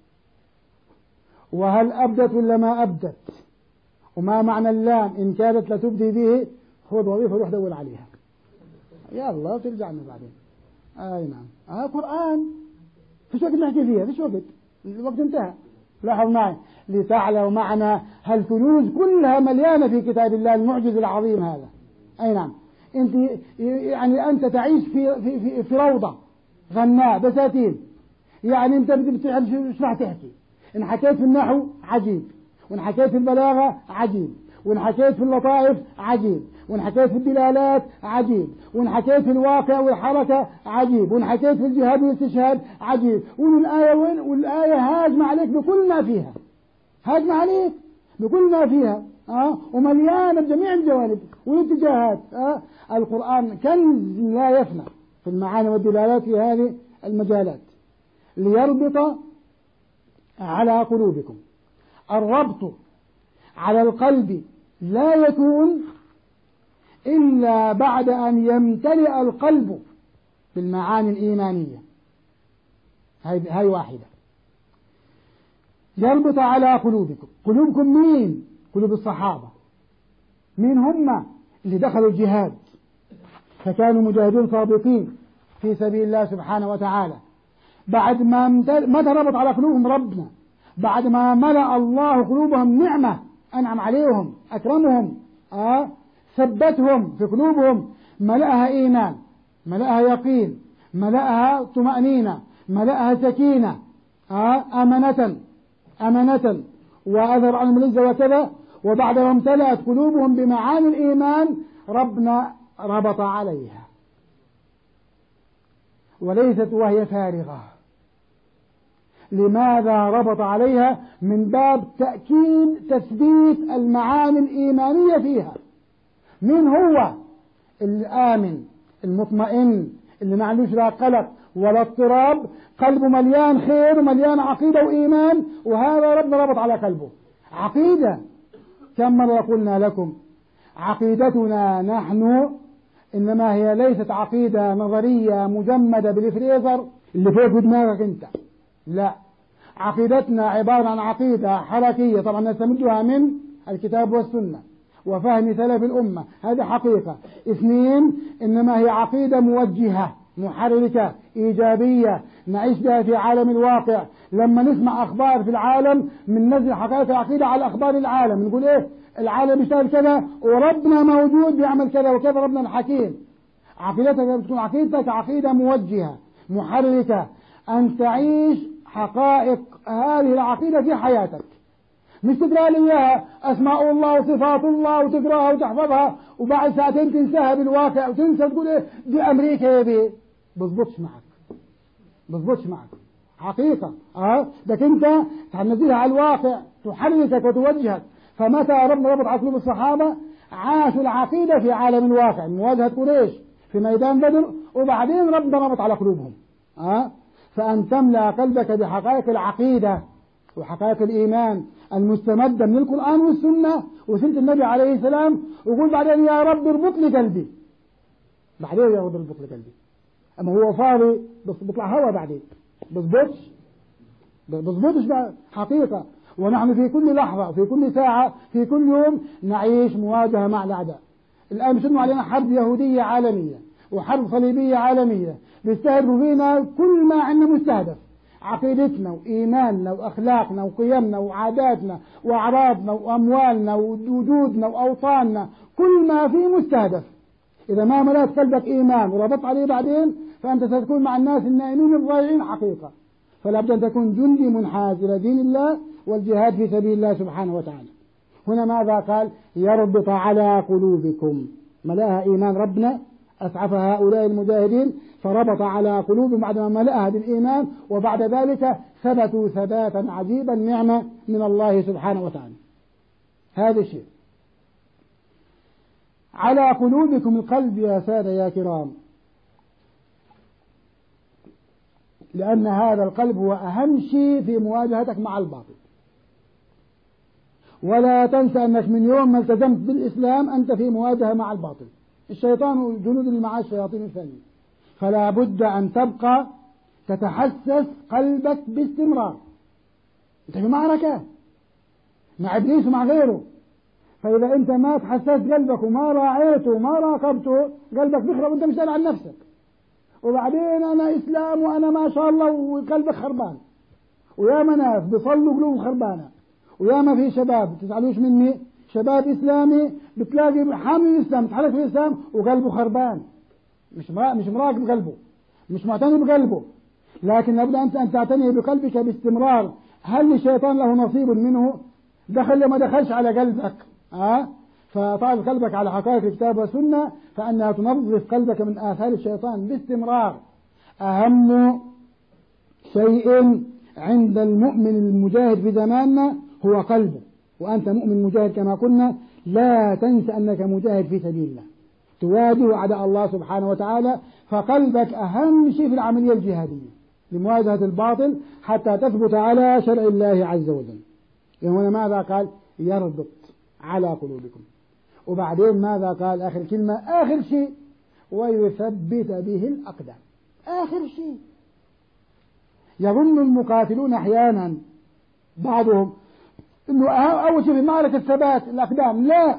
وهل أبدت ولا ما أبدت؟ وما معنى اللام إن كادت لتبدي به؟ خذ وظيفة روح دور عليها يلا وترجع لنا بعدين. أي نعم، آه قرآن فيش وقت نحكي فيها، فيش وقت، الوقت انتهى. لاحظ معي لتعلموا معنى هالكنوز كلها مليانة في كتاب الله المعجز العظيم هذا. أي نعم، أنت يعني أنت تعيش في في في, في روضة غناء بساتين، يعني أنت بتعرف شو راح تحكي. إن حكيت في النحو عجيب، وإن حكيت في البلاغة عجيب، وإن حكيت في اللطائف عجيب، وإن حكيت في الدلالات عجيب، وإن حكيت في الواقع والحركة عجيب، وإن حكيت في الجهاد والاستشهاد عجيب. والآية وين؟ والآية هاجمة عليك بكل ما فيها، هاجمة عليك بكل ما فيها، أه؟ ومليانة بجميع الجوانب والاتجاهات. أه؟ القرآن كنز لا يفنى في المعاني والدلالات في هذه المجالات. ليربط على قلوبكم. الربط على القلب لا يكون إلا بعد أن يمتلئ القلب بالمعاني الإيمانية. هاي هاي واحدة. يربط على قلوبكم. قلوبكم مين؟ قلوب الصحابة. مين هم؟ اللي دخلوا الجهاد فكانوا مجاهدين صادقين في سبيل الله سبحانه وتعالى. بعد ما متى ربط على قلوبهم ربنا؟ بعد ما ملأ الله قلوبهم نعمة، أنعم عليهم، أكرمهم، آه ثبتهم في قلوبهم، ملأها إيمان، ملأها يقين، ملأها طمأنينة، ملأها سكينة، آه أمنة أمنة وأذر عنهم العزة وكذا. وبعد ما امتلأت قلوبهم بمعاني الإيمان ربنا ربط عليها، وليست وهي فارغة. لماذا ربط عليها؟ من باب تأكيد تثبيت المعاني الإيمانية فيها. من هو الآمن المطمئن اللي ما عندوش لا قلق ولا اضطراب، قلبه مليان خير ومليان عقيدة وإيمان، وهذا ربنا ربط على قلبه. عقيدة، كم مرة قلنا لكم عقيدتنا نحن إنما هي ليست عقيدة نظرية مجمدة بالفريزر اللي فوق دماغك أنت، لا، عقيدتنا عبارة عن عقيدة حركية، طبعا نستمدها من الكتاب والسنة وفهم سلف الأمة، هذه حقيقة. اثنين، إنما هي عقيدة موجهة محركة إيجابية نعيش بها في عالم الواقع. لما نسمع أخبار في العالم من نزل حقائق العقيدة على أخبار العالم، نقول إيه؟ العالم يشتغل كذا وربنا موجود بيعمل كذا وكذا، ربنا الحكيم. عقيدتك بتكون عقيدتك عقيدة موجهة محركة، أن تعيش حقائق هذه العقيدة في حياتك، مش تقرأ لي إياها أسماء الله وصفات الله وتقرأها وتحفظها وبعد ساعتين تنساها بالواقع وتنسى تقول إيه دي أمريكا يا بيه. بضبطش معك، بضبطش معك. حقيقة. أه لك أنت تنزلها على الواقع تحركك وتوجهك. فمتى ربنا ربط على قلوب الصحابة عاشوا العقيدة في عالم الواقع، مواجهة قريش في ميدان بدر، وبعدين ربنا ربط على قلوبهم. أه فأن تملأ قلبك بحقائق العقيدة وحقائق الإيمان المستمدة من القرآن والسنة وسنة النبي عليه السلام، وقول بعدين يا رب اربط لي قلبي. بعدين يا رب اربط لي قلبي. أما هو فاضي بس بيطلع هوا بعدين بظبطش بظبطش بقى حقيقة. ونحن في كل لحظة في كل ساعة في كل يوم نعيش مواجهة مع الأعداء. الآن بيشنوا علينا حرب يهودية عالمية وحرب صليبية عالمية، بيستهدفوا فينا كل ما عندنا مستهدف، عقيدتنا وإيماننا وأخلاقنا وقيمنا وعاداتنا وأعراضنا وأموالنا ووجودنا وأوطاننا، كل ما فيه مستهدف. إذا ما ملأت قلبك إيمان وربطت عليه بعدين فأنت ستكون مع الناس النائمين الضائعين حقيقة. فلا بد أن تكون جندي منحاز إلى دين الله والجهاد في سبيل الله سبحانه وتعالى. هنا ماذا قال؟ يربط على قلوبكم، ملأها إيمان ربنا أسعف هؤلاء المجاهدين فربط على قلوبهم بعدما ملأها بالإيمان، وبعد ذلك ثبتوا ثباتا عجيبا نعمة من الله سبحانه وتعالى. هذا الشيء على قلوبكم. القلب يا سادة يا كرام، لأن هذا القلب هو أهم شيء في مواجهتك مع الباطل. ولا تنسى أنك من يوم ما التزمت بالإسلام أنت في مواجهة مع الباطل. الشيطان والجنود اللي معاه الشياطين الثانية، فلا بد أن تبقى تتحسس قلبك باستمرار. أنت في معركة مع إبليس ومع غيره، فإذا أنت ما تحسست قلبك وما راعيته وما راقبته قلبك بيخرب وأنت مش داري عن نفسك. وبعدين أنا إسلام وأنا ما شاء الله وقلبك خربان، ويا ناس بيصلوا قلوب خربانة، ويا ما في شباب تزعلوش مني شباب إسلامي بتلاقي حامل الإسلام تحرك في الإسلام وقلبه خربان، مش مش مراقب قلبه، مش معتني بقلبه. لكن لابد أنت أن تعتني بقلبك باستمرار. هل الشيطان له نصيب منه؟ دخل ما دخلش على قلبك أه؟ فطال قلبك على حقائق الكتاب والسنة فأنها تنظف قلبك من آثار الشيطان باستمرار. أهم شيء عند المؤمن المجاهد في زماننا هو قلبه. وأنت مؤمن مجاهد كما قلنا، لا تنسى أنك مجاهد في سبيل الله تواجه أعداء الله سبحانه وتعالى، فقلبك أهم شيء في العملية الجهادية لمواجهة الباطل حتى تثبت على شرع الله عز وجل. هنا ماذا قال؟ يربط على قلوبكم. وبعدين ماذا قال آخر كلمة؟ آخر شيء ويثبت به الأقدام. آخر شيء يظن المقاتلون أحيانا بعضهم إنه أول شيء في معركة ثبات الأقدام، لا،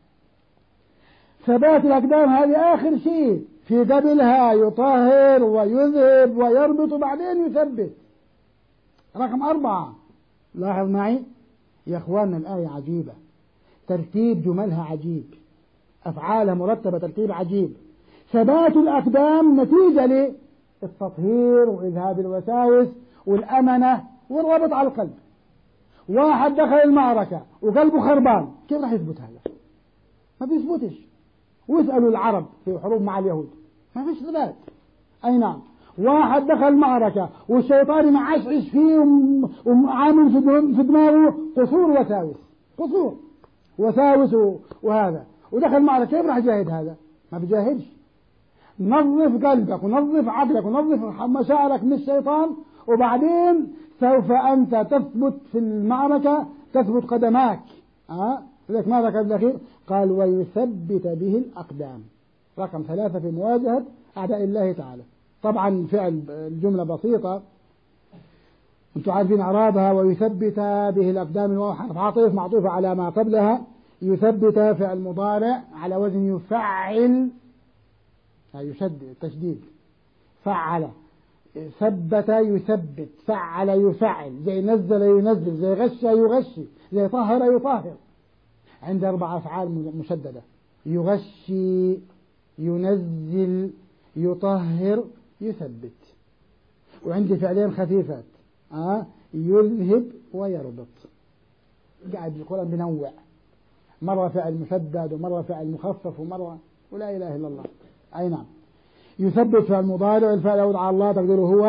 ثبات الأقدام هذه آخر شيء، في قبلها يطهر ويذهب ويربط وبعدين يثبت. رقم أربعة، لاحظ معي يا أخواننا الآية عجيبة، ترتيب جملها عجيب، أفعالها مرتبة ترتيب عجيب. ثبات الأقدام نتيجة للتطهير وإذهاب الوساوس والأمنة والربط على القلب. واحد دخل المعركة وقلبه خربان، كيف راح يثبت هذا؟ ما بيثبتش. واسألوا العرب في حروب مع اليهود ما فيش ثبات. أي نعم. واحد دخل معركة والشيطان معشعش فيه وعامل في دماغه قصور وساوس قصور وساوس وهذا، ودخل معركة، كيف راح يجاهد هذا؟ ما بيجاهدش. نظف قلبك ونظف عقلك ونظف مشاعرك من الشيطان، وبعدين سوف أنت تثبت في المعركة، تثبت قدماك. أه؟ لذلك ماذا قال الأخير؟ قال ويثبت به الأقدام. رقم ثلاثة في مواجهة أعداء الله تعالى. طبعا فعل الجملة بسيطة أنتم عارفين أعرابها، ويثبت به الأقدام وحرف عاطف معطوفة على ما قبلها. يثبت فعل مضارع على وزن يفعل، يشدد تشديد، فعل، ثبت يثبت، فعل يفعل، زي نزل ينزل، زي غش يغشي، زي طهر يطهر. عند أربع أفعال مشددة: يغشي، ينزل، يطهر، يثبت. وعندي فعلين خفيفات أه؟ يذهب ويربط. قاعد القرآن بنوع، مرة فعل مشدد ومرة فعل مخفف ومرة، ولا إله إلا الله. أي نعم. يثبت فعل مضارع، الفعل يعود على الله تقديره هو،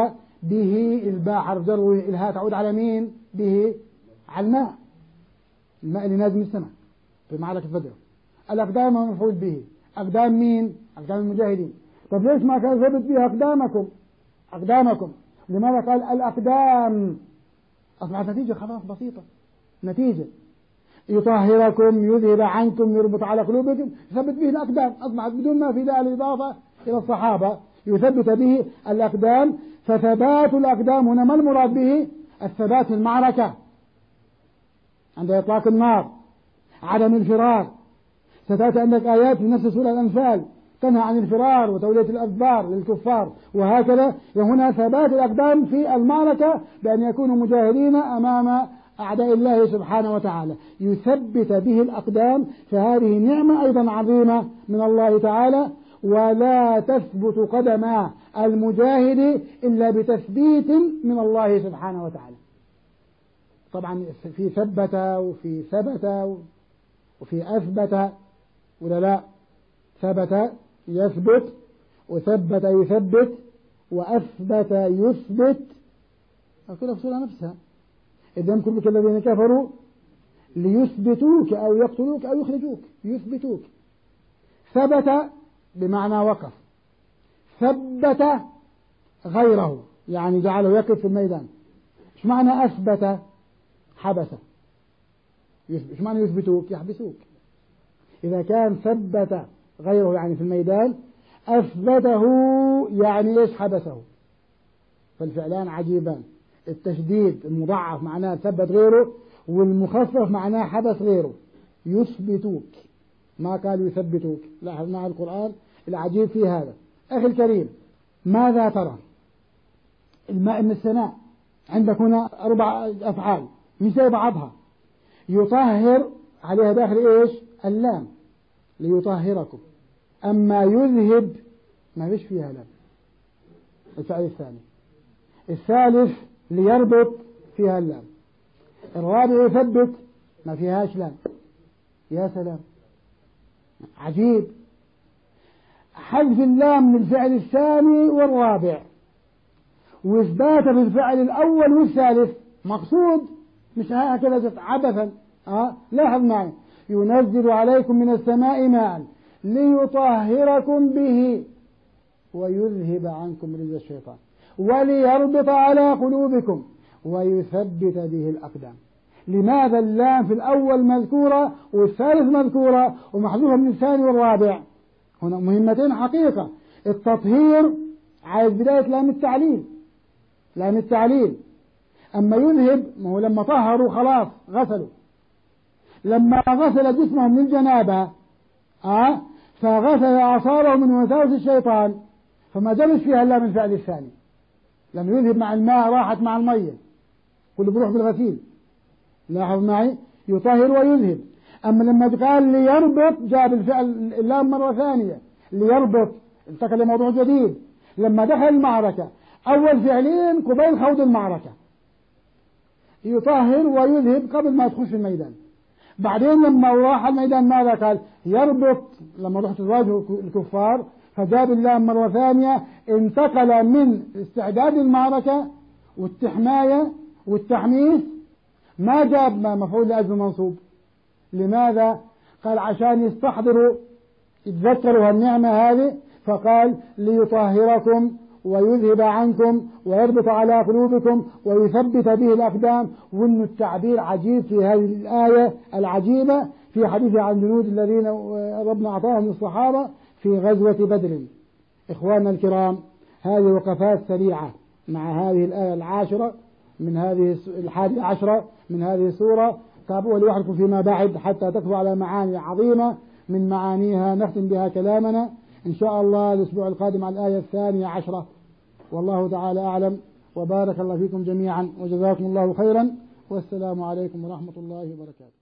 به الباء حرف جر والهاء تعود على مين؟ به على الماء، الماء اللي نازل من السماء في معركة بدر. الأقدام مفعول به، أقدام مين؟ أقدام المجاهدين. طب ليش ما كان ثبت فيها أقدامكم؟ أقدامكم لماذا قال الأقدام؟ أصبحت نتيجة خلاص بسيطة، نتيجة يطهركم يذهب عنكم يربط على قلوبكم، يثبت به الأقدام، أصبحت بدون ما في داعي الإضافة إلى الصحابة، يثبت به الأقدام. فثبات الأقدام هنا ما المراد به؟ الثبات في المعركة عند إطلاق النار، عدم الفرار. ستأتي عندك آيات في نفس سورة الأنفال تنهى عن الفرار وتولية الأدبار للكفار، وهكذا هنا ثبات الأقدام في المعركة بأن يكونوا مجاهدين أمام أعداء الله سبحانه وتعالى، يثبت به الأقدام. فهذه نعمة أيضا عظيمة من الله تعالى، ولا تثبت قدم المجاهد إلا بتثبيت من الله سبحانه وتعالى. طبعا في ثبت وفي ثبت وفي أثبت، ولا لا؟ ثبت يثبت، وثبت يثبت، وأثبت يثبت، كلها في سورة نفسها. إذ يمكر بك الذين كفروا ليثبتوك أو يقتلوك أو يخرجوك، يثبتوك. ثبت بمعنى وقف، ثبت غيره يعني جعله يقف في الميدان. إيش معنى أثبت؟ حبس. إيش معنى يثبتوك؟ يحبسوك. إذا كان ثبت غيره يعني في الميدان، أثبته يعني إيش؟ حبسه. فالفعلان عجيبان، التشديد المضاعف معناه ثبت غيره، والمخفف معناه حبس غيره. يثبتوك، ما قال يثبتوك. لاحظ مع القرآن العجيب في هذا. أخي الكريم، ماذا ترى؟ الماء من السماء، عندك هنا أربع أفعال مش زي بعضها. يطهر عليها داخل إيش؟ اللام، ليطهركم. أما يذهب ما فيش فيها لام، الفعل الثاني. الثالث ليربط فيها اللام. الرابع يثبت ما فيهاش لام. يا سلام، عجيب. حذف اللام من الفعل الثاني والرابع، وإثبات بالفعل الأول والثالث، مقصود مش هكذا عبثا. أه؟ لاحظ معي، ينزل عليكم من السماء ماء ليطهركم به ويذهب عنكم رجز الشيطان وليربط على قلوبكم ويثبت به الأقدام. لماذا اللام في الأول مذكورة والثالث مذكورة ومحذوفة من الثاني والرابع؟ هنا مهمتين حقيقة. التطهير عايز بداية لام التعليل، لام التعليل. أما يذهب ما هو لما طهروا خلاص غسلوا، لما غسل جسمهم من الجنابة أه؟ فغسل أعصاره من وساوس الشيطان، فما جلس فيها اللام الفعل الثاني. لما يذهب مع الماء راحت مع المية، كل بروح بالغسيل. لاحظ معي، يطهر ويذهب. أما لما قال ليربط جاب الفعل اللام مرة ثانية، ليربط انتقل لموضوع جديد. لما دخل المعركة أول فعلين قبيل خوض المعركة، يطهر ويذهب قبل ما يدخل في الميدان. بعدين لما راح الميدان ماذا قال؟ يربط لما رحت تواجه الكفار، فجاب اللام مرة ثانية، انتقل من استعداد المعركة والتحماية والتحميس، ما جاب مفعول لأجل منصوب. لماذا؟ قال عشان يستحضروا يتذكروا النعمة هذه، فقال ليطهركم ويذهب عنكم ويربط على قلوبكم ويثبت به الأقدام. وإن التعبير عجيب في هذه الآية العجيبة في حديث عن جنود الذين ربنا أعطاهم الصحابة في غزوة بدر. إخواننا الكرام، هذه وقفات سريعة مع هذه الآية العاشرة من هذه الحادي عشرة من هذه السورة. تابعوا لوحدكم فيما بعد حتى تكفوا على معاني عظيمة من معانيها نختم بها كلامنا إن شاء الله الأسبوع القادم على الآية الثانية عشرة. والله تعالى أعلم، وبارك الله فيكم جميعا، وجزاكم الله خيرا، والسلام عليكم ورحمة الله وبركاته.